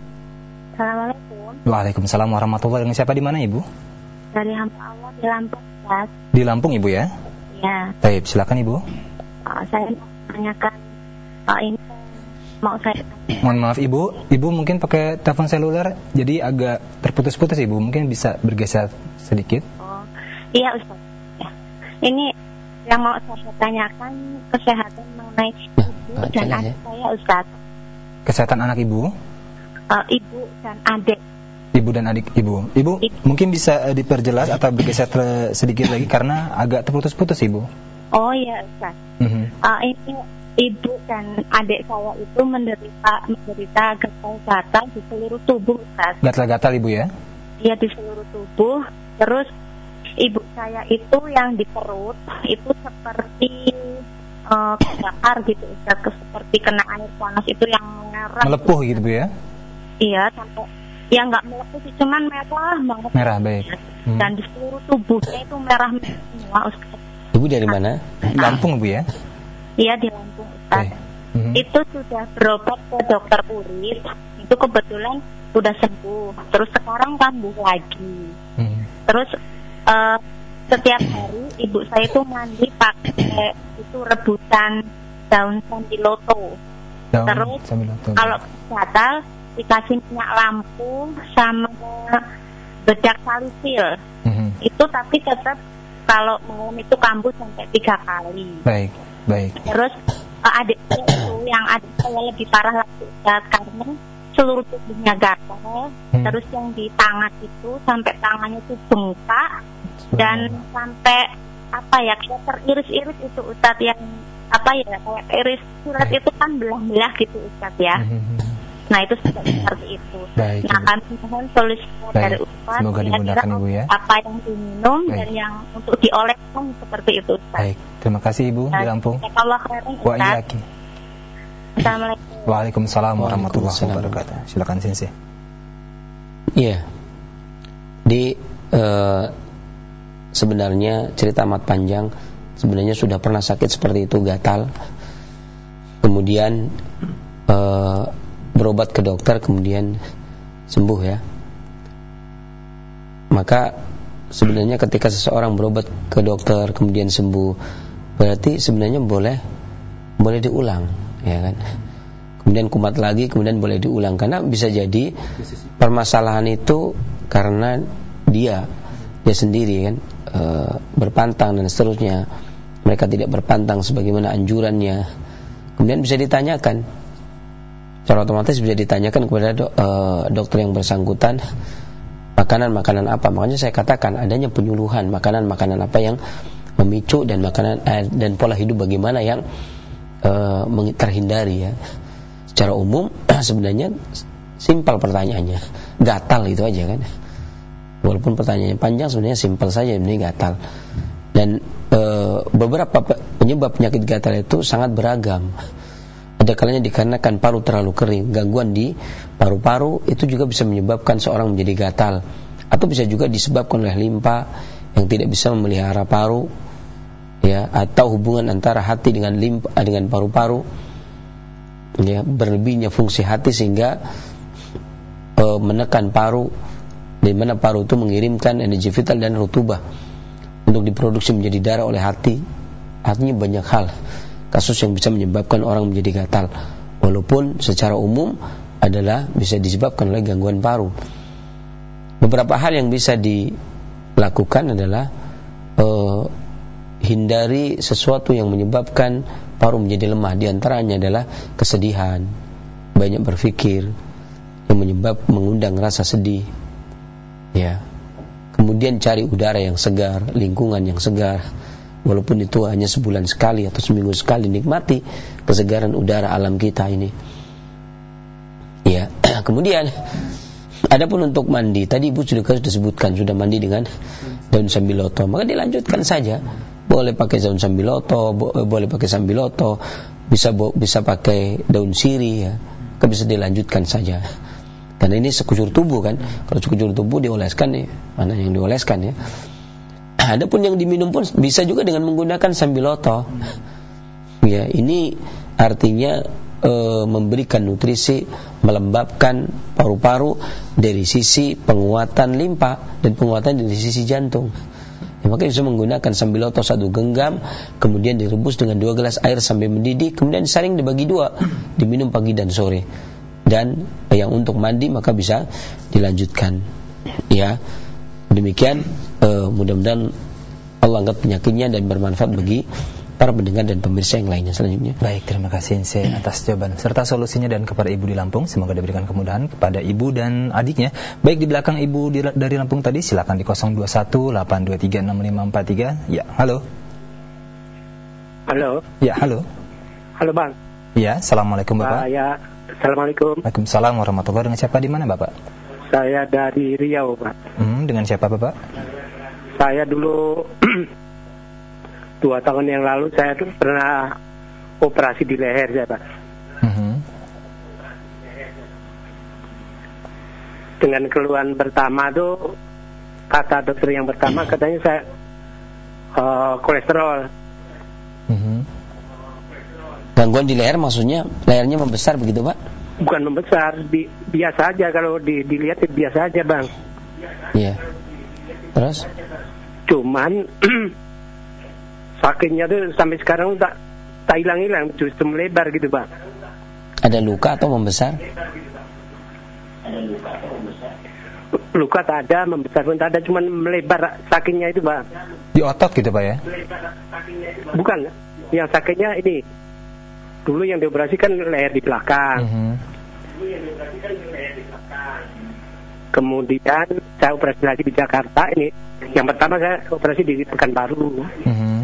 Assalamualaikum. Waalaikumsalam warahmatullahi wabarakatuh. Dengan siapa di mana Ibu? Dari hamba Allah di Lampung, Ustaz. Di Lampung Ibu ya? Ya. Baik, silakan Ibu. Uh, saya mau menanyakan uh, ini mau saya. Mohon maaf Ibu, Ibu mungkin pakai telepon seluler jadi agak terputus-putus Ibu. Mungkin bisa bergeser sedikit. Oh, iya Ustaz. Ya. Ini yang mau saya tanyakan kesehatan mengenai ibu nah, dan adik ya. Saya Ustaz. Kesehatan anak Ibu? Uh, ibu dan adik. Ibu dan adik Ibu. Ibu, ibu. mungkin bisa uh, diperjelas atau bergeser sedikit lagi karena agak terputus-putus Ibu. Oh iya Ustaz. Mm-hmm. Uh, ini ibu dan adik saya itu menderita menderita gatal-gatal di seluruh tubuh Ustaz. Gatal-gatal Ibu ya? Iya, di seluruh tubuh. Terus ibu saya itu yang di perut itu seperti uh, kebakar gitu Ustaz, seperti kena air panas itu yang merah. Melepuh gitu Bu ya? Iya, sampai ya nggak melepuh sih, cuman merah banget. Merah, baik. Hmm. Dan di seluruh tubuhnya itu merah semua Ustaz. Ibu dari mana? Lampung Bu ya? Iya, di Lampung Ustaz. Hmm. Itu sudah berobat ke dokter kulit, itu kebetulan sudah sembuh. Terus sekarang kambuh lagi. Hmm. Terus uh, setiap hari ibu saya itu mandi pakai itu rebusan daun sambiloto. Daun Terus sambiloto. Kalau gatal dikasih minyak lampu sama bedak salisil. Mm-hmm. Itu tapi tetap kalau malam itu kambuh sampai tiga kali. Baik, baik. Terus uh, adik saya itu yang adik saya lebih parah lagi Ustaz, karena seluruh tubuhnya gatal, hmm. terus yang di tangan itu sampai tangannya itu bengkak dan hmm. sampai apa ya kayak teriris-iris itu Ustaz, yang apa ya kayak iris surat hmm. itu kan belah-belah gitu Ustaz ya. Hmm. Nah itu seperti itu. Baik, nah kami mohon solusi dari Ustaz. Semoga dimudahkan Ibu ya. Apa yang diminum Baik. dan yang untuk dioleskan seperti itu Ustaz. Baik, terima kasih Ibu nah, di Lampung. Allah khairan Ustaz. Wa iyaki. Assalamualaikum. Waalaikumsalam warahmatullahi wabarakatuh. Silakan Sensei. Iya. Di uh, sebenarnya cerita amat panjang. Sebenarnya sudah pernah sakit seperti itu, gatal. Kemudian uh, berobat ke dokter, kemudian sembuh ya. Maka sebenarnya ketika seseorang berobat ke dokter kemudian sembuh, berarti sebenarnya boleh boleh diulang, ya kan? Kemudian kumat lagi, kemudian boleh diulang, karena bisa jadi permasalahan itu karena dia dia sendiri kan e, berpantang dan seterusnya. Mereka tidak berpantang sebagaimana anjurannya. Kemudian bisa ditanyakan, secara otomatis bisa ditanyakan kepada do, e, dokter yang bersangkutan, makanan-makanan apa. Makanya saya katakan adanya penyuluhan makanan-makanan apa yang memicu, dan makanan eh, dan pola hidup bagaimana yang eh, terhindari ya. Secara umum sebenarnya simpel pertanyaannya, gatal itu aja kan. Walaupun pertanyaannya panjang, sebenarnya simpel saja, ini gatal. Dan eh, beberapa penyebab penyakit gatal itu sangat beragam. Ada kalanya dikarenakan paru terlalu kering, gangguan di paru-paru itu juga bisa menyebabkan seorang menjadi gatal, atau bisa juga disebabkan oleh limpa yang tidak bisa memelihara paru, ya, atau hubungan antara hati dengan limpa dengan paru-paru, ya, berlebihnya fungsi hati sehingga e, menekan paru, di mana paru itu mengirimkan energi vital dan rutubah untuk diproduksi menjadi darah oleh hati. Artinya banyak hal kasus yang bisa menyebabkan orang menjadi gatal, walaupun secara umum adalah bisa disebabkan oleh gangguan paru. Beberapa hal yang bisa dilakukan adalah uh, hindari sesuatu yang menyebabkan paru menjadi lemah. Di antaranya adalah kesedihan, banyak berpikir yang menyebab mengundang rasa sedih, ya. Kemudian cari udara yang segar, lingkungan yang segar. Walaupun itu hanya sebulan sekali atau seminggu sekali, nikmati kesegaran udara alam kita ini. Ya, kemudian adapun untuk mandi, tadi Ibu sudah disebutkan sudah mandi dengan daun sambiloto, maka dilanjutkan saja. Boleh pakai daun sambiloto, boleh pakai sambiloto, bisa bisa pakai daun sirih ya. Kan bisa dilanjutkan saja. Karena ini sekujur tubuh kan. Kalau sekujur tubuh dioleskan nih, mana yang dioleskan ya. Adapun yang diminum pun bisa juga dengan menggunakan sambiloto. Ya, ini artinya e, memberikan nutrisi, melembabkan paru-paru dari sisi penguatan limpa dan penguatan dari sisi jantung. Ya, maka bisa menggunakan sambiloto satu genggam, kemudian direbus dengan dua gelas air sampai mendidih, kemudian disaring dibagi dua, diminum pagi dan sore. Dan yang untuk mandi maka bisa dilanjutkan. Ya. Demikian uh, mudah-mudahan Allah angkat penyakitnya dan bermanfaat bagi para pendengar dan pemirsa yang lainnya selanjutnya. Baik, terima kasih Sensei atas jawaban serta solusinya dan kepada Ibu di Lampung. Semoga diberikan kemudahan kepada Ibu dan adiknya. Baik, di belakang Ibu di, dari Lampung tadi silakan di nol dua satu delapan dua tiga enam lima empat tiga. Ya, halo. Halo. Ya, halo. Halo Bang. Ya, assalamualaikum Bapak. Uh, ya, assalamualaikum. Waalaikumsalam warahmatullahi wabarakatuh. Dengan siapa di mana Bapak? Saya dari Riau, Pak. Hmm, dengan siapa, Bapak? Saya dulu dua tahun yang lalu saya tuh pernah operasi di leher, saya, Pak. Mm-hmm. Dengan keluhan pertama tuh kata dokter yang pertama katanya saya uh, kolesterol. Mm-hmm. Gangguan di leher maksudnya lehernya membesar begitu, Pak? Bukan membesar, bi- biasa aja kalau di- dilihat biasa aja Bang. Iya. Terus? Cuman sakitnya tuh sampai sekarang tak tak hilang-hilang, justru melebar gitu Bang. Ada luka atau membesar? Luka tak ada, membesar pun tak ada, cuman melebar sakitnya itu Bang. Di otot gitu Pak ya? Bukan, yang sakitnya ini. Dulu yang dioperasi kan leher di belakang. Mm-hmm. Kemudian saya operasi lagi di Jakarta ini. Yang pertama saya operasi di Pekanbaru. Mm-hmm.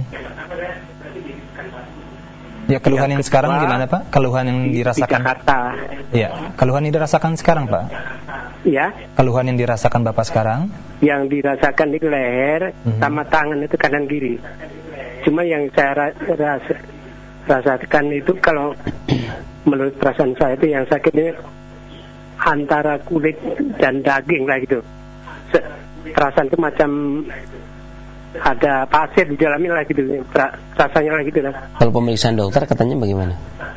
Ya, keluhan yang, yang sekarang kedua, gimana Pak? Keluhan yang dirasakan di Jakarta. Ya, keluhan yang dirasakan sekarang Pak? Ya. Keluhan yang dirasakan Bapak sekarang? Yang dirasakan di leher mm-hmm. sama tangan itu kanan kiri. Cuma yang saya rasa, rasakan itu kalau menurut perasaan saya itu yang sakitnya antara kulit dan daging lah gitu. Perasaan itu macam ada pasir di dalamnya lah gitu, rasanya lah gitu lah. Kalau pemeriksaan dokter katanya bagaimana?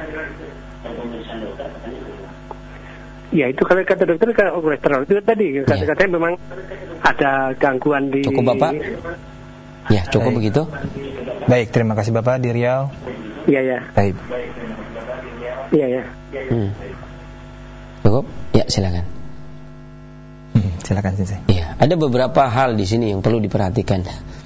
Ya itu kalau kata dokter kalau kolesterol itu tadi kata katanya ya. Memang ada gangguan di. Cukup Bapak? Ya cukup. Baik. Begitu. Baik, terima kasih Bapak di Riau. Iya ya. Baik. Iya ya. Hmm. Cukup? Ya, silakan. Hmm, silakan Sensei. Iya, ada beberapa hal di sini yang perlu diperhatikan.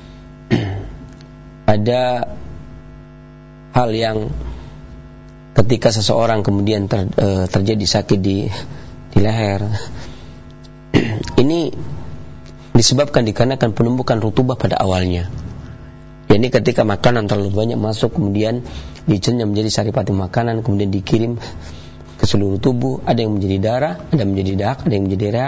Ada hal yang ketika seseorang kemudian ter, e, terjadi sakit di di leher. Ini disebabkan dikarenakan penumbukan rutubah pada awalnya. Jadi ketika makanan terlalu banyak masuk kemudian dicerna menjadi saripati makanan kemudian dikirim ke seluruh tubuh, ada yang menjadi darah, ada yang menjadi dahak, ada yang menjadi reak.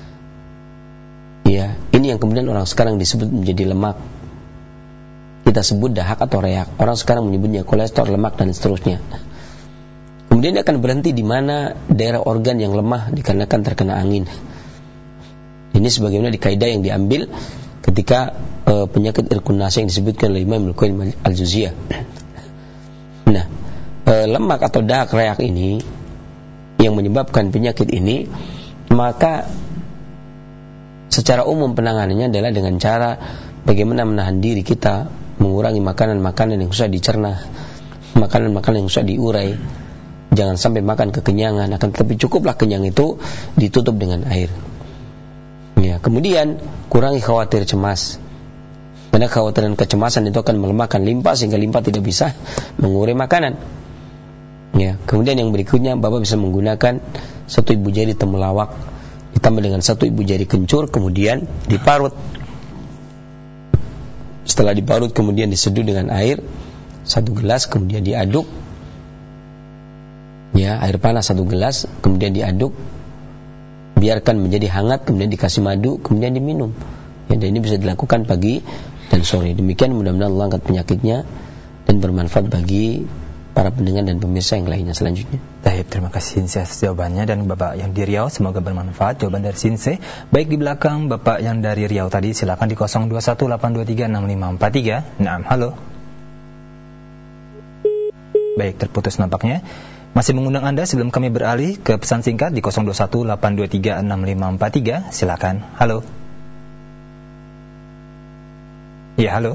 Ya, ini yang kemudian orang sekarang disebut menjadi lemak. Kita sebut dahak atau reak. Orang sekarang menyebutnya kolesterol, lemak dan seterusnya. Kemudian dia akan berhenti di mana daerah organ yang lemah dikarenakan terkena angin. Ini sebagaimana di kaidah yang diambil ketika uh, penyakit irkun nasi yang disebutkan oleh Imam Al-Qayyim Al-Juziyah. Nah, uh, lemak atau dahak reak ini yang menyebabkan penyakit ini, maka secara umum penanganannya adalah dengan cara bagaimana menahan diri kita, mengurangi makanan-makanan yang susah dicerna, makanan-makanan yang susah diurai. Jangan sampai makan kekenyangan, akan tetapi cukuplah kenyang itu ditutup dengan air. Ya, kemudian kurangi khawatir cemas. Karena kekhawatiran kecemasan itu akan melemahkan limpa sehingga limpa tidak bisa mengurai makanan. Ya, kemudian yang berikutnya Bapak bisa menggunakan satu ibu jari temulawak ditambah dengan satu ibu jari kencur kemudian diparut. Setelah diparut kemudian diseduh dengan air satu gelas kemudian diaduk. Ya, air panas satu gelas kemudian diaduk. Biarkan menjadi hangat kemudian dikasih madu kemudian diminum. Ya, dan ini bisa dilakukan pagi dan sore. Demikian mudah-mudahan Allah angkat penyakitnya dan bermanfaat bagi para pendengar dan pemirsa yang lainnya selanjutnya. Baik, terima kasih Sensei atas jawabannya dan Bapak yang di Riau semoga bermanfaat jawaban dari Sensei. Baik, di belakang Bapak yang dari Riau tadi silakan di nol dua satu delapan dua tiga enam lima empat tiga. Naam, halo. Baik, terputus nampaknya. Masih mengundang Anda sebelum kami beralih ke pesan singkat di nol dua satu delapan dua tiga enam lima empat tiga. Silakan. Halo. Ya, halo.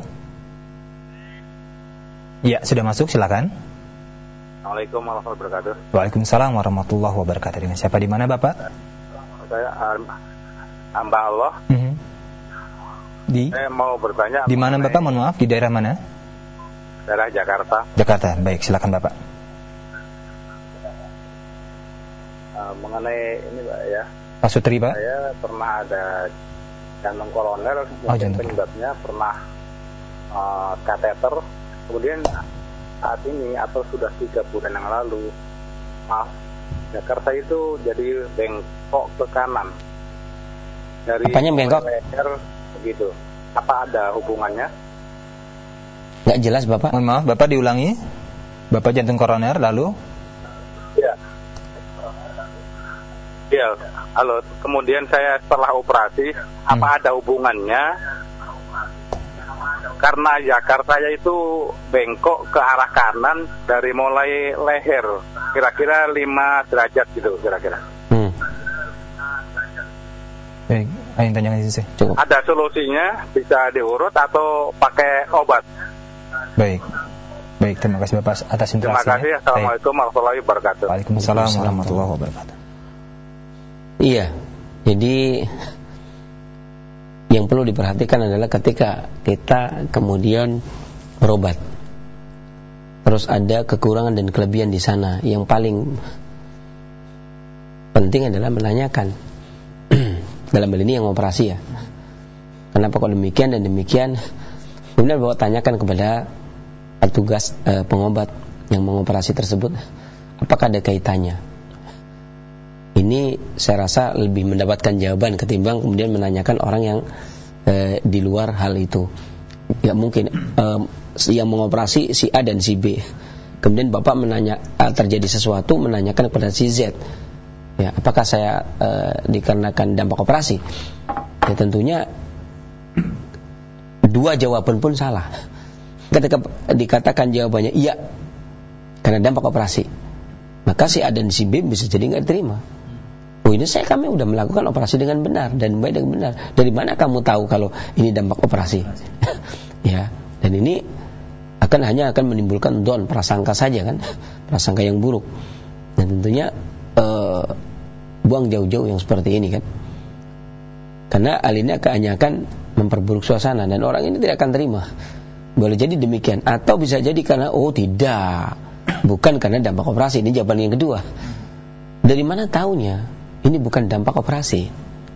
Ya, sudah masuk, silakan. Assalamualaikum warahmatullahi wabarakatuh. Waalaikumsalam warahmatullahi wabarakatuh. Dengan siapa di mana Bapak? Saya hamba Allah. Mm-hmm. Di? Saya mau bertanya. Di mana Bapak? Mohon maaf, di daerah mana? Daerah Jakarta. Jakarta. Baik, silakan Bapak. Uh, mengenai ini Pak ya. Pak Sutri Pak. Saya pernah ada jantung koroner, mungkin oh, jantung. penyebabnya pernah uh, kateter, kemudian saat ini atau sudah tiga bulan yang lalu, maaf, Jakarta itu jadi bengkok ke kanan. Dari apanya bengkok? Leher, begitu. Apa ada hubungannya? Nggak jelas Bapak. Mohon maaf, Bapak diulangi. Bapak jantung koroner lalu? Ya. Ya, halo. Kemudian saya setelah operasi, hmm. apa ada hubungannya? Karena Jakarta itu bengkok ke arah kanan dari mulai leher, kira-kira lima derajat gitu, kira-kira. Hmm. Baik, ayo tanya sih. Ada solusinya, bisa diurut atau pakai obat? Baik. Baik, terima kasih Bapak atas informasinya. Terima kasih. Assalamualaikum warahmatullahi wabarakatuh. Waalaikumsalam warahmatullahi wabarakatuh. Iya, jadi yang perlu diperhatikan adalah ketika kita kemudian berobat, terus ada kekurangan dan kelebihan di sana. Yang paling penting adalah menanyakan dalam hal ini yang operasi ya, kenapa kok demikian dan demikian. Kemudian bawa tanyakan kepada petugas eh, pengobat yang mengoperasi tersebut, apakah ada kaitannya. Ini saya rasa lebih mendapatkan jawaban ketimbang kemudian menanyakan orang yang eh, di luar hal itu. Ya mungkin eh, yang mengoperasi si A dan si B, kemudian bapak menanya eh, terjadi sesuatu, menanyakan kepada si Z, ya apakah saya eh, dikarenakan dampak operasi. Ya tentunya dua jawaban pun salah. Ketika dikatakan jawabannya iya karena dampak operasi, maka si A dan si B bisa jadi nggak terima. Oh ini saya kami udah melakukan operasi dengan benar dan baik dengan benar. Dari mana kamu tahu kalau ini dampak operasi? Ya, dan ini akan hanya akan menimbulkan don, prasangka saja kan, prasangka yang buruk. Dan tentunya uh, buang jauh-jauh yang seperti ini kan. Karena hal ini hanya akan memperburuk suasana dan orang ini tidak akan terima. Boleh jadi demikian, atau bisa jadi karena oh tidak, bukan karena dampak operasi. Ini jawaban yang kedua. Dari mana taunya? Ini bukan dampak operasi.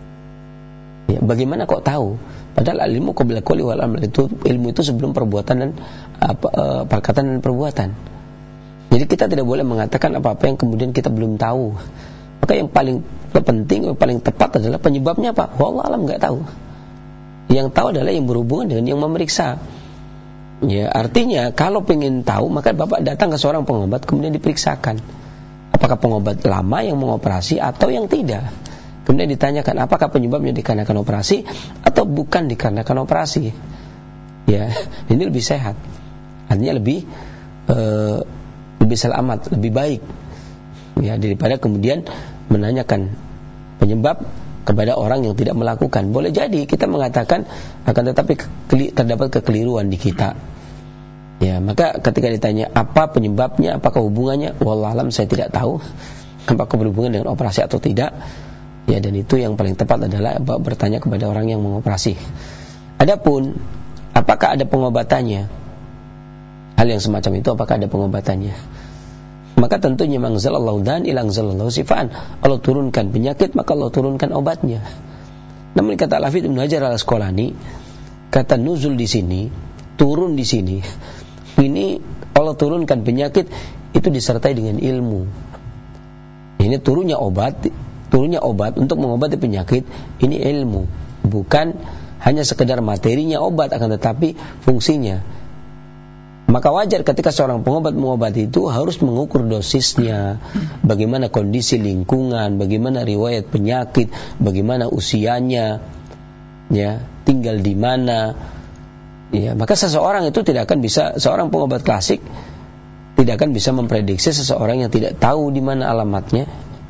Ya, bagaimana kok tahu? Padahal ilmu qabla qawli wal amal itu, ilmu itu sebelum perbuatan dan apa, uh, perkataan dan perbuatan. Jadi kita tidak boleh mengatakan apa-apa yang kemudian kita belum tahu. Maka yang paling penting, yang paling tepat adalah penyebabnya apa? Wallahu alam, enggak tahu. Yang tahu adalah yang berhubungan dengan yang memeriksa. Ya, artinya kalau pengen tahu maka bapak datang ke seorang pengobat kemudian diperiksakan. Apakah pengobat lama yang mengoperasi atau yang tidak. Kemudian ditanyakan apakah penyebabnya dikarenakan operasi atau bukan dikarenakan operasi. Ya, ini lebih sehat. Artinya lebih uh, lebih selamat, lebih baik. Ya, daripada kemudian menanyakan penyebab kepada orang yang tidak melakukan. Boleh jadi kita mengatakan akan tetapi terdapat kekeliruan di kita. Ya, maka ketika ditanya apa penyebabnya, apakah hubungannya, wallahualam saya tidak tahu apakah berhubungan dengan operasi atau tidak. Ya, dan itu yang paling tepat adalah bertanya kepada orang yang mengoperasi. Adapun apakah ada pengobatannya, hal yang semacam itu apakah ada pengobatannya, maka tentunya mangzalallahu dan ilangzalallahu sifaan. Allah turunkan penyakit maka Allah turunkan obatnya. Namun kata Al-Hafidz Ibnu Hajar Al-Asqalani, kata nuzul di sini, turun di sini, ini Allah turunkan penyakit itu disertai dengan ilmu. Ini turunnya obat, turunnya obat untuk mengobati penyakit, ini ilmu, bukan hanya sekedar materinya obat, akan tetapi fungsinya. Maka wajar ketika seorang pengobat mengobati itu harus mengukur dosisnya, bagaimana kondisi lingkungan, bagaimana riwayat penyakit, bagaimana usianya, ya, tinggal di mana. Ya, maka seseorang itu tidak akan bisa, seorang pengobat klasik tidak akan bisa memprediksi seseorang yang tidak tahu di mana alamatnya.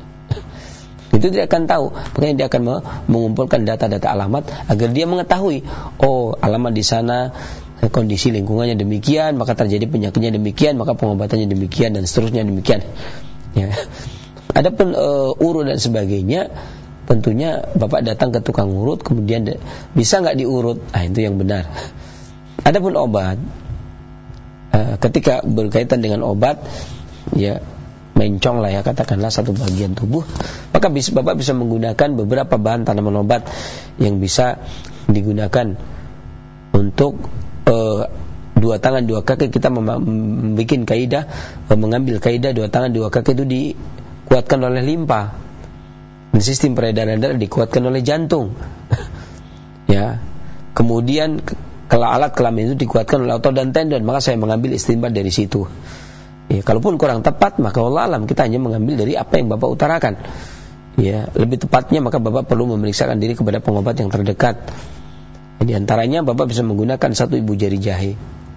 Itu tidak akan tahu. Makanya dia akan mengumpulkan data-data alamat agar dia mengetahui, oh, alamat di sana kondisi lingkungannya demikian, maka terjadi penyakitnya demikian, maka pengobatannya demikian dan seterusnya demikian. Ya. Adapun uh, urut dan sebagainya, tentunya bapak datang ke tukang urut kemudian de- bisa nggak diurut, ah itu yang benar. Adapun obat, uh, ketika berkaitan dengan obat, ya mencong lah ya katakanlah satu bagian tubuh, maka bisa, bapak bisa menggunakan beberapa bahan tanaman obat yang bisa digunakan untuk uh, dua tangan dua kaki. Kita membuat kaidah, uh, mengambil kaidah dua tangan dua kaki itu dikuatkan oleh limpa, dan sistem peredaran darah dikuatkan oleh jantung. Ya, kemudian kalau alat kelamin itu dikuatkan oleh otot dan tendon, maka saya mengambil istinbat dari situ. Ya, kalaupun kurang tepat, maka Allah alam kita hanya mengambil dari apa yang bapak utarakan. Ya, lebih tepatnya maka bapak perlu memeriksakan diri kepada pengobat yang terdekat. Di antaranya bapak bisa menggunakan satu ibu jari jahe.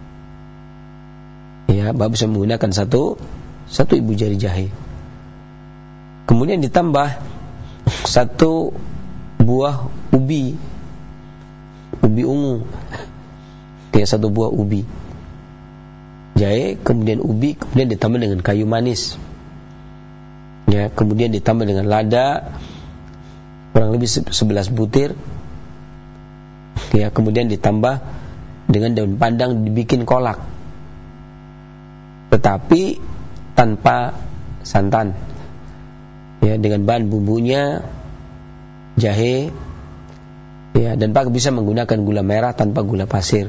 Ya, bapak bisa menggunakan satu satu ibu jari jahe. Kemudian ditambah satu buah ubi, ubi ungu. Ya, satu buah ubi jahe, kemudian ubi, kemudian ditambah dengan kayu manis. Ya, kemudian ditambah dengan lada kurang lebih sebelas butir. Ya, kemudian ditambah dengan daun pandan dibikin kolak, tetapi tanpa santan. ya, dengan bahan bumbunya jahe, ya, dan Pak bisa menggunakan gula merah tanpa gula pasir.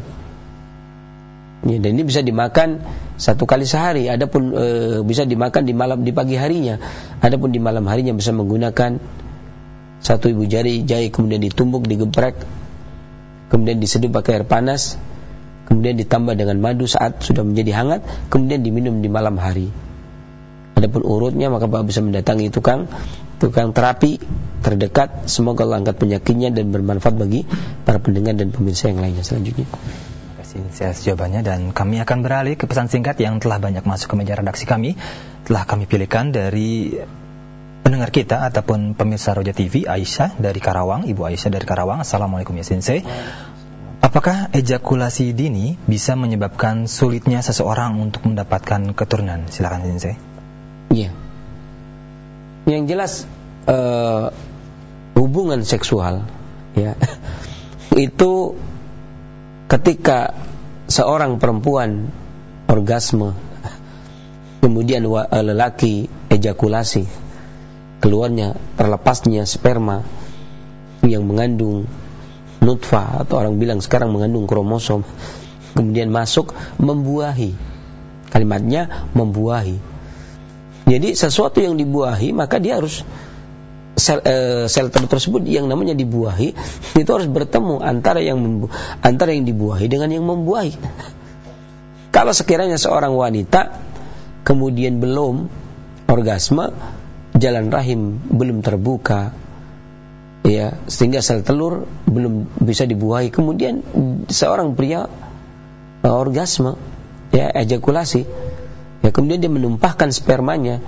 Ya, dan ini bisa dimakan satu kali sehari. Adapun e, bisa dimakan di malam di pagi harinya. Adapun di malam harinya bisa menggunakan satu ibu jari jahe, kemudian ditumbuk, digeprek, kemudian diseduh pakai air panas, kemudian ditambah dengan madu saat sudah menjadi hangat, kemudian diminum di malam hari. Adapun urutnya maka Pak bisa mendatangi tukang tukang terapi terdekat. Semoga Allah angkat penyakitnya dan bermanfaat bagi para pendengar dan pemirsa yang lainnya selanjutnya. Saya jawabannya, dan kami akan beralih ke pesan singkat yang telah banyak masuk ke meja redaksi kami. Telah kami pilihkan dari pendengar kita ataupun pemirsa Roja T V, Aisyah dari Karawang. Ibu Aisyah dari Karawang. Assalamualaikum ya Sensei. Apakah ejakulasi dini bisa menyebabkan sulitnya seseorang untuk mendapatkan keturunan? Silakan Sensei. Iya. Yang jelas uh, hubungan seksual, ya, itu ketika seorang perempuan orgasme, kemudian lelaki ejakulasi, keluarnya terlepasnya sperma yang mengandung nutfah, atau orang bilang sekarang mengandung kromosom, kemudian masuk membuahi. Kalimatnya membuahi. Jadi sesuatu yang dibuahi maka dia harus sel, e, sel tersebut yang namanya dibuahi itu harus bertemu antara yang membu, antara yang dibuahi dengan yang membuahi. Kalau sekiranya seorang wanita kemudian belum orgasme, jalan rahim belum terbuka, ya, sehingga sel telur belum bisa dibuahi, kemudian seorang pria e, orgasme, ya, ejakulasi, ya, kemudian dia menumpahkan spermanya,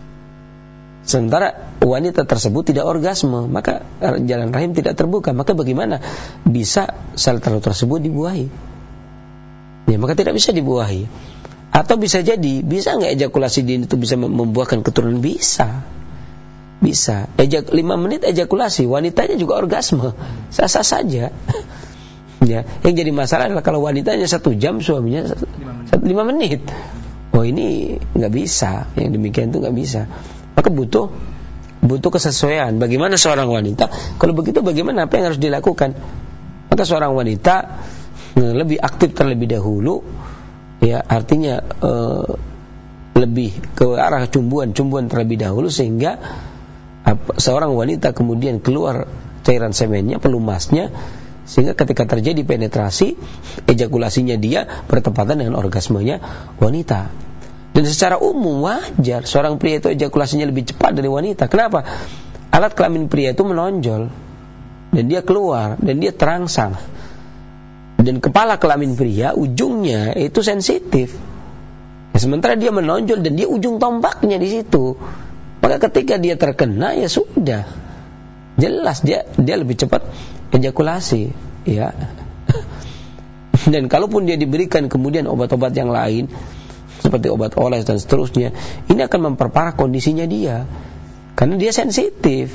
sementara wanita tersebut tidak orgasme, maka jalan rahim tidak terbuka. Maka bagaimana bisa sel telur tersebut dibuahi? Ya, maka tidak bisa dibuahi. Atau bisa jadi, bisa nggak ejakulasi dini itu bisa membuahkan keturunan? Bisa, bisa. Ejak lima menit ejakulasi, wanitanya juga orgasme, sah-sah saja. Ya, yang jadi masalah adalah kalau wanitanya satu jam, suaminya satu, satu, lima menit. Oh, ini nggak bisa. Yang demikian itu nggak bisa. Maka butuh butuh kesesuaian. Bagaimana seorang wanita? Kalau begitu bagaimana, apa yang harus dilakukan? Maka seorang wanita lebih aktif terlebih dahulu, ya, artinya e, lebih ke arah cumbuan-cumbuan terlebih dahulu, sehingga apa, seorang wanita kemudian keluar cairan semennya, pelumasnya, sehingga ketika terjadi penetrasi, ejakulasinya dia bertepatan dengan orgasmenya wanita. Dan secara umum wajar seorang pria itu ejakulasinya lebih cepat dari wanita. Kenapa? Alat kelamin pria itu menonjol dan dia keluar dan dia terangsang. Dan kepala kelamin pria ujungnya itu sensitif. Ya, sementara dia menonjol dan dia ujung tombaknya di situ. Maka ketika dia terkena, ya sudah, jelas dia dia lebih cepat ejakulasi, ya. Dan kalaupun dia diberikan kemudian obat-obat yang lain seperti obat oles dan seterusnya, ini akan memperparah kondisinya dia, karena dia sensitif.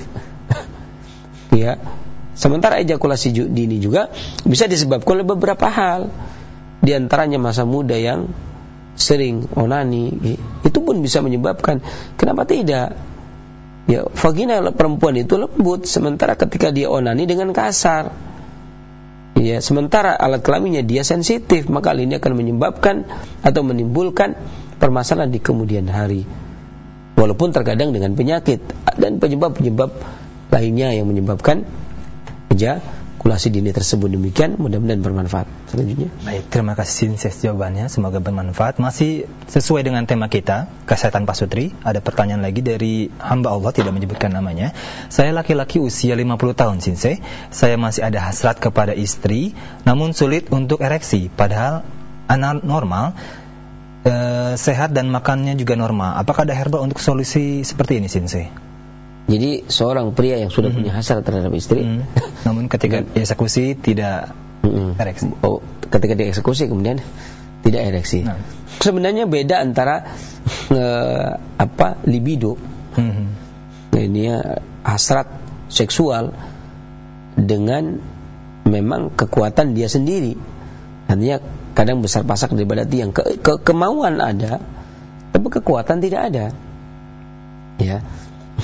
Ya, sementara ejakulasi dini juga bisa disebabkan oleh beberapa hal, di antaranya masa muda yang sering onani, itu pun bisa menyebabkan. Kenapa tidak? Ya, vagina perempuan itu lembut, sementara ketika dia onani dengan kasar. Ya, sementara alat kelaminnya dia sensitif, maka hal ini akan menyebabkan atau menimbulkan permasalahan di kemudian hari. Walaupun terkadang dengan penyakit dan penyebab-penyebab lainnya yang menyebabkan ejakulasi dini tersebut. Demikian, mudah-mudahan bermanfaat. Selanjutnya. Baik, terima kasih Sinses jawabannya, semoga bermanfaat. Masih sesuai dengan tema kita, kesehatan pasutri. Ada pertanyaan lagi dari hamba Allah, tidak menyebutkan namanya. Saya laki-laki usia lima puluh tahun Sinse. Saya masih ada hasrat kepada istri, namun sulit untuk ereksi. Padahal anak normal, e, sehat dan makannya juga normal. Apakah ada herbal untuk solusi seperti ini Sinse? Jadi seorang pria yang sudah mm-hmm. punya hasrat terhadap istri, mm-hmm. namun ketika dieksekusi tidak mm-hmm. ereksi. Oh, ketika dieksekusi kemudian tidak ereksi. Nah. Sebenarnya beda antara uh, apa libido, mm-hmm. nah, ini ya, hasrat seksual dengan memang kekuatan dia sendiri. Artinya kadang besar pasak daripada tiang. Ke, ke, kemauan ada, tapi kekuatan tidak ada. Ya.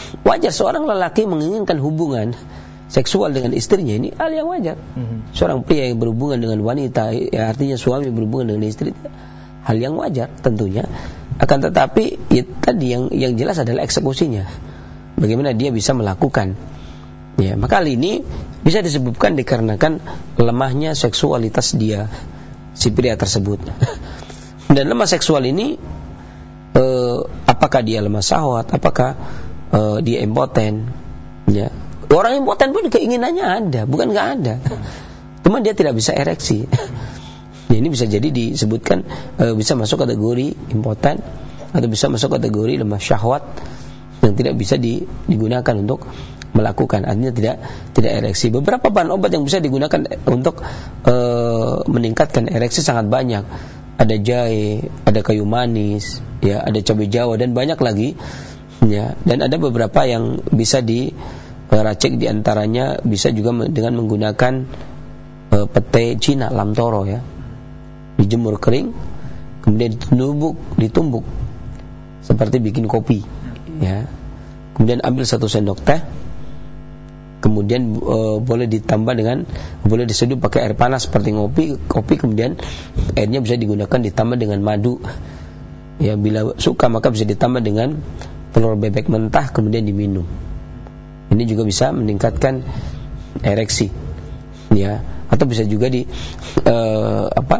wajar seorang lelaki menginginkan hubungan seksual dengan istrinya, ini hal yang wajar. Mm-hmm. Seorang pria yang berhubungan dengan wanita, ya artinya suami berhubungan dengan istri, hal yang wajar tentunya. Akan tetapi ya, tadi yang yang jelas adalah eksekusinya. Bagaimana dia bisa melakukan? Ya, maka hal ini bisa disebabkan dikarenakan lemahnya seksualitas dia, si pria tersebut. Dan lemah seksual ini eh, apakah dia lemah syahwat, apakah eh, dia impoten? Ya. Orang impoten pun keinginannya ada, bukan enggak ada. Cuma dia tidak bisa ereksi. Ya, ini bisa jadi disebutkan eh, bisa masuk kategori impoten atau bisa masuk kategori lemah syahwat yang tidak bisa di, digunakan untuk melakukan, artinya tidak tidak ereksi. Beberapa bahan obat yang bisa digunakan untuk e, meningkatkan ereksi sangat banyak. Ada jahe, ada kayu manis, ya, ada cabai jawa dan banyak lagi. Ya, dan ada beberapa yang bisa diracik, diantaranya bisa juga dengan menggunakan e, pete Cina lamtoro, ya, dijemur kering, kemudian ditumbuk, ditumbuk seperti bikin kopi, ya. Kemudian ambil satu sendok teh. Kemudian e, boleh ditambah dengan, boleh diseduh pakai air panas seperti ngopi, kopi, kemudian airnya bisa digunakan ditambah dengan madu. Ya, bila suka maka bisa ditambah dengan telur bebek mentah kemudian diminum. Ini juga bisa meningkatkan ereksi. Ya, atau bisa juga di e, apa?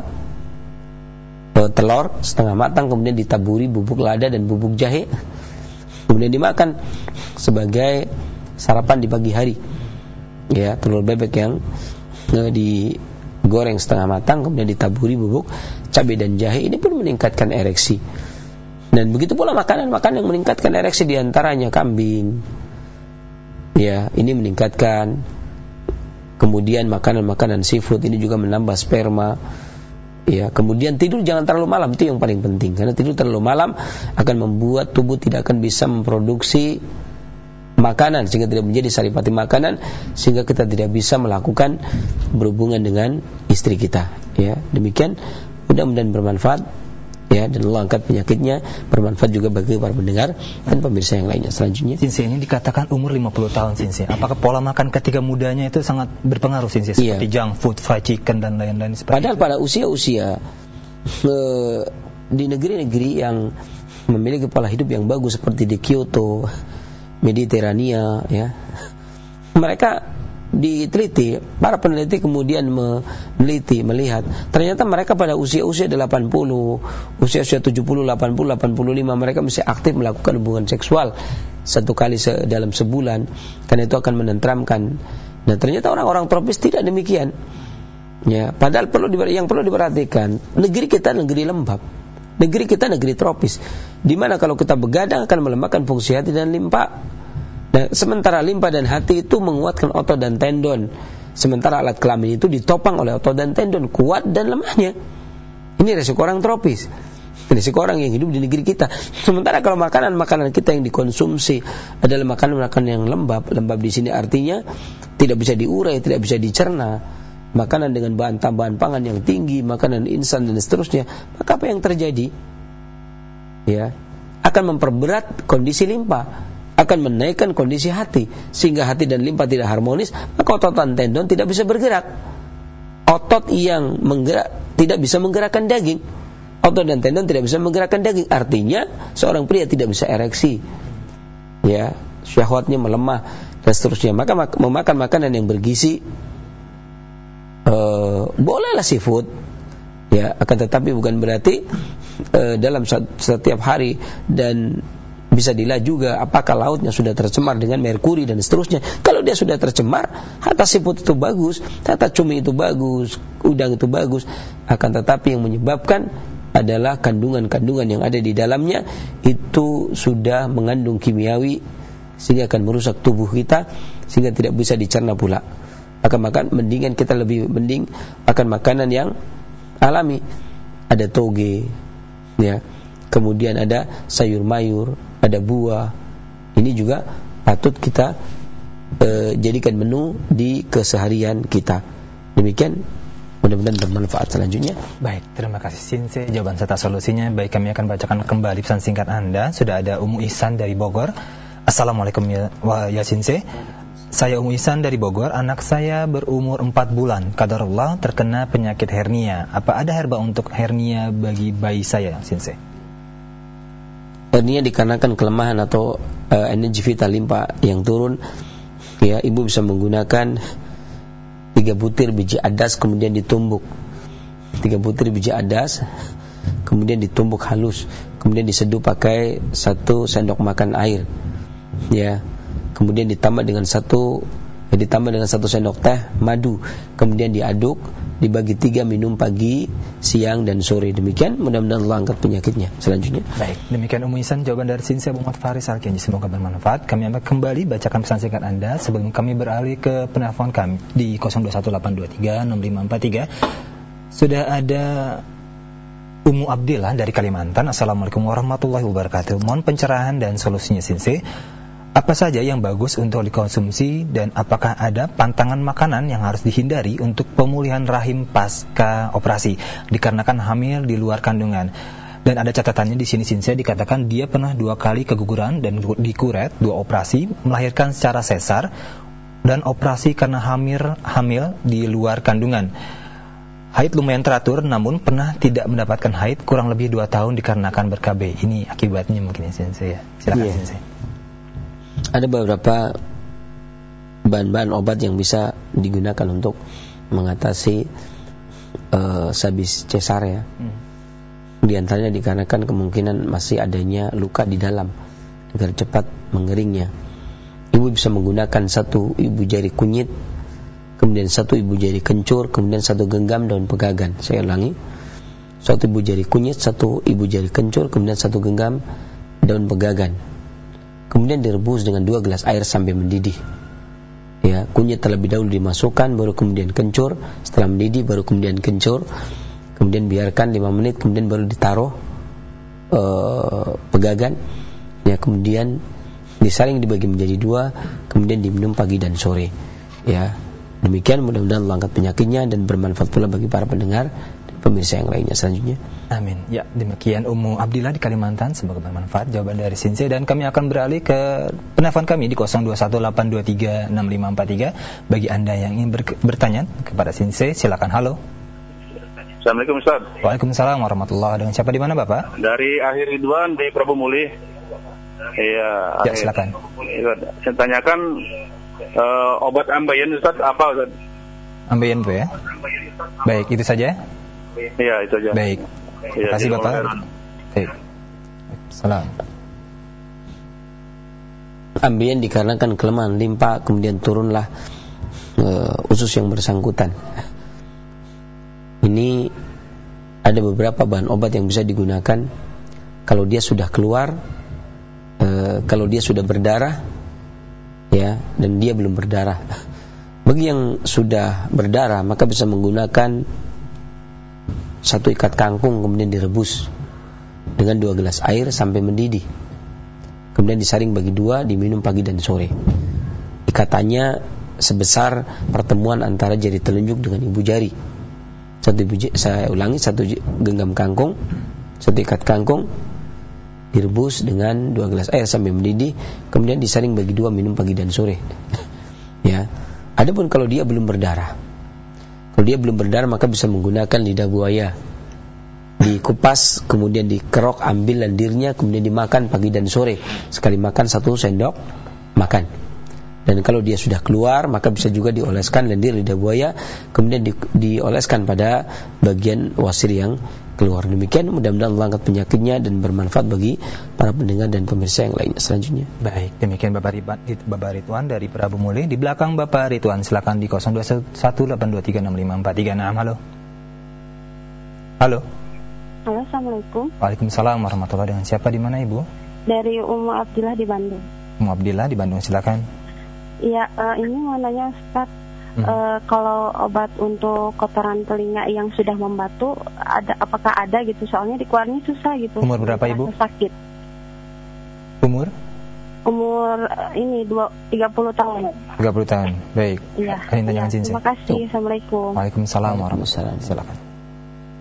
E, telur setengah matang kemudian ditaburi bubuk lada dan bubuk jahe. Kemudian dimakan sebagai sarapan di pagi hari. Ya, telur bebek yang eh, digoreng setengah matang kemudian ditaburi bubuk cabai dan jahe, ini pun meningkatkan ereksi. Dan begitu pula makanan-makanan yang meningkatkan ereksi, diantaranya kambing. Ya, ini meningkatkan. Kemudian makanan-makanan seafood ini juga menambah sperma. Ya, kemudian tidur jangan terlalu malam, itu yang paling penting, karena tidur terlalu malam akan membuat tubuh tidak akan bisa memproduksi makanan sehingga tidak menjadi saripati makanan, sehingga kita tidak bisa melakukan berhubungan dengan istri kita. Ya, demikian, mudah-mudahan bermanfaat, ya, dan Allah angkat penyakitnya, bermanfaat juga bagi para pendengar dan pemirsa yang lainnya. Selanjutnya, Sinsi, ini dikatakan umur lima puluh tahun, Sinsi. Apakah pola makan ketika mudanya itu sangat berpengaruh, Sinsi, seperti iya. junk food, fried chicken dan lain-lain seperti Padahal itu? Pada usia-usia eh, di negeri-negeri yang memiliki pola hidup yang bagus seperti di Kyoto, Mediterania, ya, mereka diteliti, para peneliti kemudian meneliti, melihat ternyata mereka pada usia-usia delapan puluh, usia-usia tujuh puluh, delapan puluh, delapan puluh lima mereka masih aktif melakukan hubungan seksual satu kali se- dalam sebulan, karena itu akan menenteramkan. Nah, ternyata orang-orang tropis tidak demikian. Ya, padahal perlu diper- yang perlu diperhatikan, negeri kita negeri lembab. Negeri kita negeri tropis, di mana kalau kita begadang akan melemahkan fungsi hati dan limpa. Nah, sementara limpa dan hati itu menguatkan otot dan tendon, sementara alat kelamin itu ditopang oleh otot dan tendon, kuat dan lemahnya. Ini resiko orang tropis, resiko orang yang hidup di negeri kita. Sementara kalau makanan-makanan kita yang dikonsumsi adalah makanan-makanan yang lembab, lembab di sini artinya tidak bisa diurai, tidak bisa dicerna. Makanan dengan bahan tambahan pangan yang tinggi, makanan instan dan seterusnya, maka apa yang terjadi? Ya, akan memperberat kondisi limpa, akan menaikkan kondisi hati, sehingga hati dan limpa tidak harmonis, maka otot dan tendon tidak bisa bergerak. Otot yang menggerak tidak bisa menggerakkan daging, otot dan tendon tidak bisa menggerakkan daging, artinya seorang pria tidak bisa ereksi. Ya, syahwatnya melemah dan seterusnya. Maka memakan makanan yang bergizi, Uh, bolehlah seafood, ya, akan tetapi bukan berarti uh, dalam setiap hari, dan bisa dilihat juga apakah lautnya sudah tercemar dengan merkuri dan seterusnya. Kalau dia sudah tercemar, hatta seafood itu bagus, hatta cumi itu bagus, udang itu bagus, akan tetapi yang menyebabkan adalah kandungan-kandungan yang ada di dalamnya itu sudah mengandung kimiawi sehingga akan merusak tubuh kita sehingga tidak bisa dicerna pula. Akan makan, mendingan kita lebih mending makan makanan yang alami. Ada toge, ya, kemudian ada sayur mayur, ada buah. Ini juga patut kita e, jadikan menu di keseharian kita. Demikian, mudah-mudahan bermanfaat. Selanjutnya, baik, terima kasih Sinse jawaban serta solusinya. Baik, kami akan bacakan kembali pesan singkat Anda. Sudah ada Umu Ihsan dari Bogor. Assalamualaikum ya, wa ya Sinse. Saya Umu Ihsan dari Bogor. Anak saya berumur empat bulan. Qadarullah terkena penyakit hernia. Apa ada herba untuk hernia bagi bayi saya, Sinse? Hernia dikarenakan kelemahan atau uh, energi vital limpa yang turun. Ya, ibu bisa menggunakan tiga butir biji adas kemudian ditumbuk. Tiga butir biji adas kemudian ditumbuk halus, kemudian diseduh pakai satu sendok makan air. Ya, kemudian ditambah dengan satu ya, ditambah dengan satu sendok teh madu, kemudian diaduk, dibagi tiga, minum pagi, siang dan sore. Demikian, mudah-mudahan Allah angkat penyakitnya. Selanjutnya. Baik, demikian Umu Ihsan jawaban dari Sinse Abu Muhammad Faris Al-Kianji. Semoga bermanfaat. Kami akan kembali bacakan pesan singkat Anda sebelum kami beralih ke penelpon kami di nol dua satu delapan dua tiga enam lima empat tiga. Sudah ada Umu Abdillah dari Kalimantan. Assalamualaikum warahmatullahi wabarakatuh. Mohon pencerahan dan solusinya, Sinse. Apa saja yang bagus untuk dikonsumsi dan apakah ada pantangan makanan yang harus dihindari untuk pemulihan rahim pasca operasi dikarenakan hamil di luar kandungan? Dan ada catatannya di sini, Sinse, dikatakan dia pernah dua kali keguguran dan dikuret, dua operasi, melahirkan secara sesar dan operasi karena hamil hamil di luar kandungan. Haid lumayan teratur, namun pernah tidak mendapatkan haid kurang lebih dua tahun dikarenakan ber-K B. Ini akibatnya mungkin, Sinse, ya. Silakan, yeah. Sinse. Ada beberapa bahan-bahan obat yang bisa digunakan untuk mengatasi uh, sabis cesar, ya. Hmm. Di antaranya dikarenakan kemungkinan masih adanya luka di dalam agar cepat mengeringnya. Ibu bisa menggunakan satu ibu jari kunyit, kemudian satu ibu jari kencur, kemudian satu genggam daun pegagan. Saya ulangi, satu ibu jari kunyit, satu ibu jari kencur, kemudian satu genggam daun pegagan. Kemudian direbus dengan dua gelas air sampai mendidih. Ya, kunyit terlebih dahulu dimasukkan, baru kemudian kencur. Setelah mendidih, baru kemudian kencur. Kemudian biarkan lima menit, kemudian baru ditaruh uh, pegagan. Ya, kemudian disaring dibagi menjadi dua, kemudian diminum pagi dan sore. Ya, demikian, mudah-mudahan Allah angkat penyakitnya dan bermanfaat pula bagi para pendengar dan pemirsa yang lainnya. Selanjutnya. Amin. Ya, demikian Umu Abdillah di Kalimantan. Semoga bermanfaat jawaban dari Sinse. Dan kami akan beralih ke penelpon kami di nol dua satu delapan dua tiga enam lima empat tiga. Bagi Anda yang ingin ber- bertanya kepada Sinse, silakan. Halo. Assalamualaikum Ustaz. Waalaikumsalam warahmatullahi wabarakatuh. Dengan siapa di mana, Bapak? Dari Akhir Ridwan di Prabu Muli. Iya. Ya, silakan. Saya tanyakan uh, obat ambeien Ustaz apa Ustaz? Ambeien Bu ya. Baik, itu saja. Iya, itu aja. Baik. Terima kasih Bapak. Baik. Salam. Ambeien dikarenakan kelemahan limpa, kemudian turunlah uh, usus yang bersangkutan. Ini ada beberapa bahan obat yang bisa digunakan kalau dia sudah keluar, uh, kalau dia sudah berdarah, ya, dan dia belum berdarah. Bagi yang sudah berdarah, maka bisa menggunakan satu ikat kangkung kemudian direbus dengan dua gelas air sampai mendidih, kemudian disaring bagi dua, diminum pagi dan sore. Ikatannya sebesar pertemuan antara jari telunjuk dengan ibu jari. Satu ibu jari, saya ulangi, satu genggam kangkung, satu ikat kangkung, direbus dengan dua gelas air sampai mendidih, kemudian disaring bagi dua, minum pagi dan sore. Ya. Adapun kalau dia belum berdarah, kalau dia belum berdarah maka bisa menggunakan lidah buaya, dikupas kemudian dikerok, ambil lendirnya, kemudian dimakan pagi dan sore, sekali makan satu sendok makan. Dan kalau dia sudah keluar maka bisa juga dioleskan lendir lidah buaya, kemudian di, dioleskan pada bagian wasir yang keluar. Demikian, mudah-mudahan Allah angkat penyakitnya dan bermanfaat bagi para pendengar dan pemirsa yang lainnya. Selanjutnya. Baik, demikian Bapak Ridwan, Bapak Ridwan dari Prabu Muli. Di belakang Bapak Ridwan, silakan di nol dua satu delapan dua tiga enam lima empat tiga enam. Halo. Halo. Halo, Assalamualaikum. Waalaikumsalam warahmatullahi wabarakatuh. Dengan siapa di mana Ibu? Dari Umu Abdillah di Bandung. Umu Abdillah di Bandung, silakan. Iya, uh, ini mau nanya Ustaz, hmm. uh, kalau obat untuk kotoran telinga yang sudah membatu, ada apakah ada gitu? Soalnya dikeluarnya susah gitu. Umur berapa Ibu? Sakit. Umur? Umur uh, ini dua, tiga puluh tahun. tiga puluh tahun, baik. Iya. Iya. Terima kasih. Assalamualaikum. Waalaikumsalam warahmatullahi wabarakatuh. Silakan.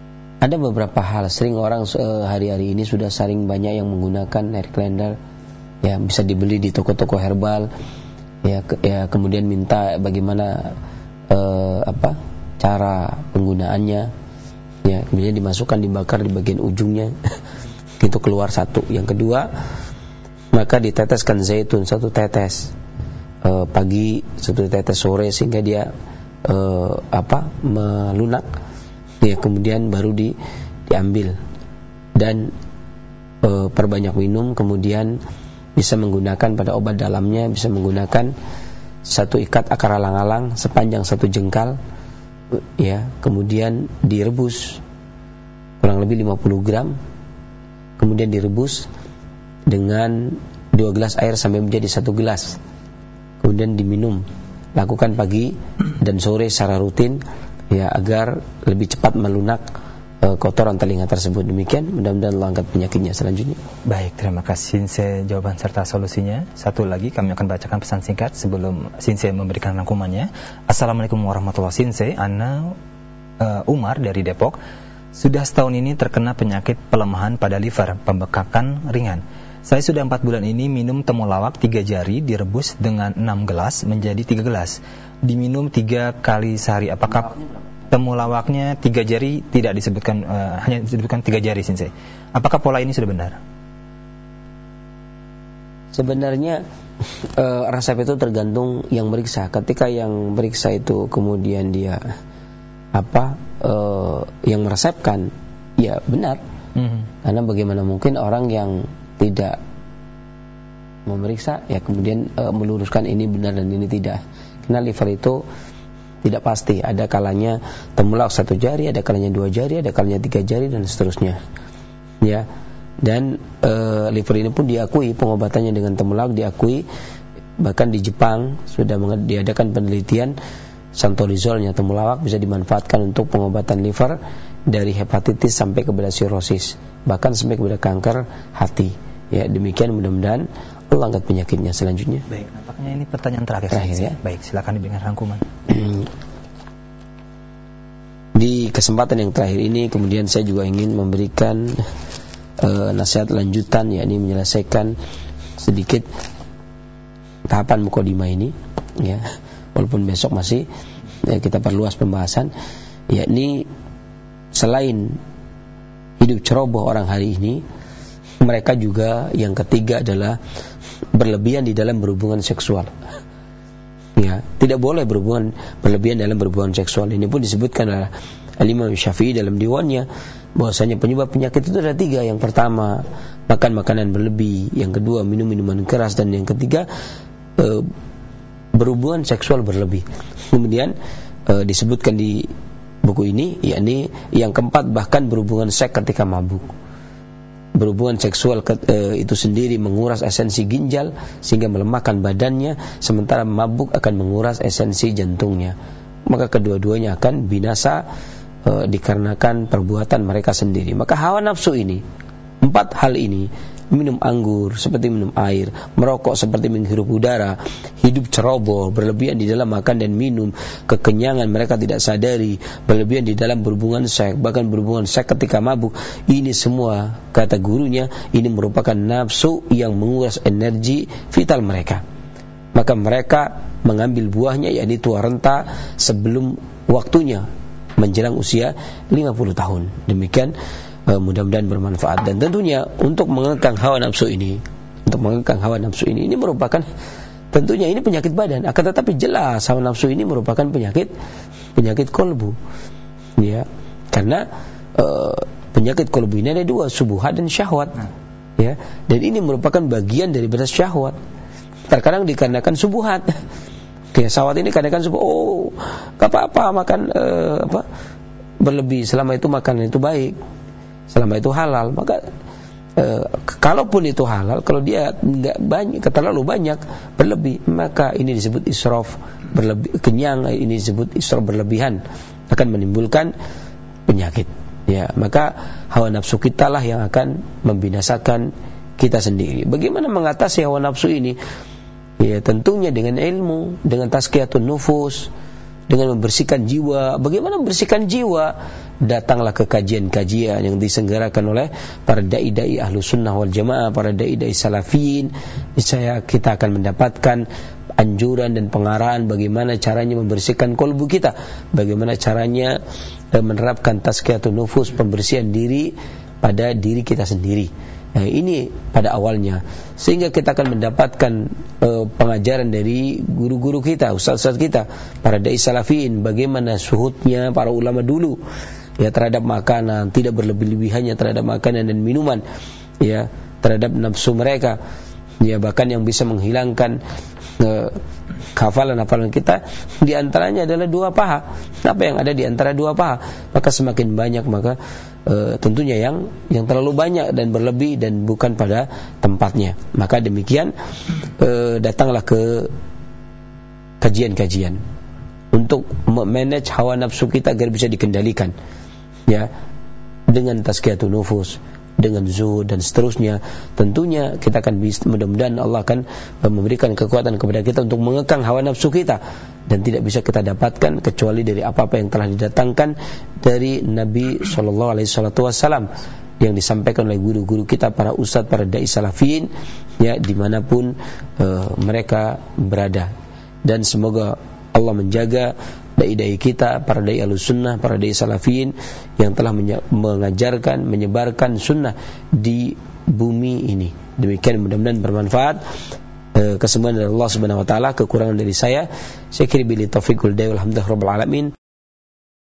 Ada beberapa hal, sering orang uh, hari-hari ini sudah sering banyak yang menggunakan hair cleanser, ya bisa dibeli di toko-toko herbal, ya, ke, ya kemudian minta bagaimana eh, apa cara penggunaannya, ya kemudian dimasukkan, dibakar di bagian ujungnya itu keluar satu. Yang kedua, maka diteteskan zaitun satu tetes eh, pagi, satu tetes sore, sehingga dia eh, apa melunak, ya kemudian baru di, diambil dan eh, perbanyak minum. Kemudian bisa menggunakan pada obat dalamnya, bisa menggunakan satu ikat akar alang-alang sepanjang satu jengkal, ya kemudian direbus kurang lebih lima puluh gram, kemudian direbus dengan dua gelas air sampai menjadi satu gelas, kemudian diminum. Lakukan pagi dan sore secara rutin, ya agar lebih cepat melunak e, kotoran telinga tersebut. Demikian, mudah-mudahan Allah angkat penyakitnya selanjutnya. Baik, terima kasih Sinse jawaban serta solusinya. Satu lagi kami akan bacakan pesan singkat sebelum Sinse memberikan rangkumannya. Assalamualaikum warahmatullahi wabarakatuh. Sinse, Ana uh, Umar dari Depok. Sudah setahun ini terkena penyakit pelemahan pada liver, pembekakan ringan. Saya sudah empat bulan ini minum temulawak tiga jari direbus dengan enam gelas menjadi tiga gelas. Diminum tiga kali sehari. Apakah temulawaknya tiga jari tidak disebutkan, uh, hanya disebutkan tiga jari, Sinse? Apakah pola ini sudah benar? Sebenarnya uh, resep itu tergantung yang meriksa. Ketika yang meriksa itu kemudian dia apa uh, yang meresepkan, ya benar. Mm-hmm. Karena bagaimana mungkin orang yang tidak memeriksa, ya kemudian e, meluruskan ini benar dan ini tidak. Karena liver itu tidak pasti. Ada kalanya temulawak satu jari, ada kalanya dua jari, ada kalanya tiga jari dan seterusnya. Ya, dan e, liver ini pun diakui pengobatannya dengan temulawak diakui. Bahkan di Jepang sudah diadakan penelitian, santorizolnya temulawak bisa dimanfaatkan untuk pengobatan liver dari hepatitis sampai kepada sirosis, bahkan sampai kepada kanker hati. Ya, demikian, mudah-mudahan Allah angkat penyakitnya selanjutnya. Baik, nampaknya ini pertanyaan terakhir. Terakhir ya. Baik, silakan diberikan rangkuman. Di kesempatan yang terakhir ini kemudian saya juga ingin memberikan uh, nasihat lanjutan, yakni menyelesaikan sedikit tahapan mukadimah ini, ya. Walaupun besok masih ya, kita perluas pembahasan, yakni selain hidup ceroboh orang hari ini, mereka juga yang ketiga adalah berlebihan di dalam berhubungan seksual. Ya, tidak boleh berhubungan berlebihan dalam berhubungan seksual. Ini pun disebutkan oleh Imam Syafi'i dalam diwannya, bahwasanya penyebab penyakit itu ada tiga. Yang pertama, makan makanan berlebih. Yang kedua, minum minuman keras. Dan yang ketiga, e, berhubungan seksual berlebih. Kemudian e, disebutkan di buku ini, yakni yang keempat, bahkan berhubungan seks ketika mabuk. Berhubungan seksual ke, e, itu sendiri menguras esensi ginjal sehingga melemahkan badannya, sementara mabuk akan menguras esensi jantungnya. Maka kedua-duanya akan binasa e, dikarenakan perbuatan mereka sendiri. Maka hawa nafsu ini, empat hal ini, minum anggur seperti minum air, merokok seperti menghirup udara, hidup ceroboh, berlebihan di dalam makan dan minum, kekenyangan mereka tidak sadari, berlebihan di dalam berhubungan seks, bahkan berhubungan seks ketika mabuk. Ini semua, kata gurunya, ini merupakan nafsu yang menguras energi vital mereka. Maka mereka mengambil buahnya, yakni tua renta sebelum waktunya, menjelang usia lima puluh tahun. Demikian. Uh, mudah-mudahan bermanfaat. Dan tentunya untuk mengekang hawa nafsu ini, untuk mengekang hawa nafsu ini, ini merupakan tentunya ini penyakit badan. Akan tetapi jelas hawa nafsu ini merupakan penyakit penyakit kolbu, ya. Karena uh, penyakit kolbu ini ada dua, subuhat dan syahwat, ya. Dan ini merupakan bagian daripada syahwat. Terkadang dikarenakan subuhat. Ya, syahwat ini kadang-kadang subuh, oh, gak apa-apa makan uh, apa berlebih selama itu makanan itu baik, selama itu halal. Maka e, kalaupun itu halal, kalau dia enggak banyak, terlalu banyak, berlebih, maka ini disebut israf, berlebih, kenyang, ini disebut israf, berlebihan, akan menimbulkan penyakit. Ya, maka hawa nafsu kita lah yang akan membinasakan kita sendiri. Bagaimana mengatasi hawa nafsu ini? Ya, tentunya dengan ilmu, dengan tazkiyatun nufus, dengan membersihkan jiwa. Bagaimana membersihkan jiwa? Datanglah ke kajian-kajian yang diselenggarakan oleh para dai-dai ahlu sunnah wal jamaah, para dai-dai salafiyin. Niscaya kita akan mendapatkan anjuran dan pengarahan bagaimana caranya membersihkan kolbu kita, bagaimana caranya eh, menerapkan tazkiyatun nufus, pembersihan diri pada diri kita sendiri. Nah, ini pada awalnya, sehingga kita akan mendapatkan uh, pengajaran dari guru-guru kita, ustaz-ustaz kita, para dai salafiyin, bagaimana suhudnya para ulama dulu ya terhadap makanan, tidak berlebih-lebihannya terhadap makanan dan minuman, ya terhadap nafsu mereka, ya bahkan yang bisa menghilangkan uh, hafalan-hafalan kita di antaranya adalah dua paha. Apa yang ada di antara dua paha? Maka semakin banyak maka Uh, tentunya yang yang terlalu banyak dan berlebih dan bukan pada tempatnya. Maka demikian uh, datanglah ke kajian-kajian untuk manage hawa nafsu kita agar bisa dikendalikan, ya, dengan tazkiyatun nufus, dengan zuhud dan seterusnya. Tentunya kita akan bisa, mudah-mudahan Allah akan memberikan kekuatan kepada kita untuk mengekang hawa nafsu kita, dan tidak bisa kita dapatkan kecuali dari apa-apa yang telah didatangkan dari Nabi Shallallahu Alaihi Wasallam, yang disampaikan oleh guru-guru kita, para ustadz, para dai salafiyin, ya dimanapun uh, mereka berada. Dan semoga Allah menjaga dai-dai kita, para dai Ahlussunnah, para dai salafiyin yang telah mengajarkan, menyebarkan sunnah di bumi ini. Demikian, mudah-mudahan bermanfaat. Kesembuhan dari Allah Subhanahu wa taala, kekurangan dari saya. Saya kira billahi taufiq wal hidayah, walhamdulillahirabbil alamin.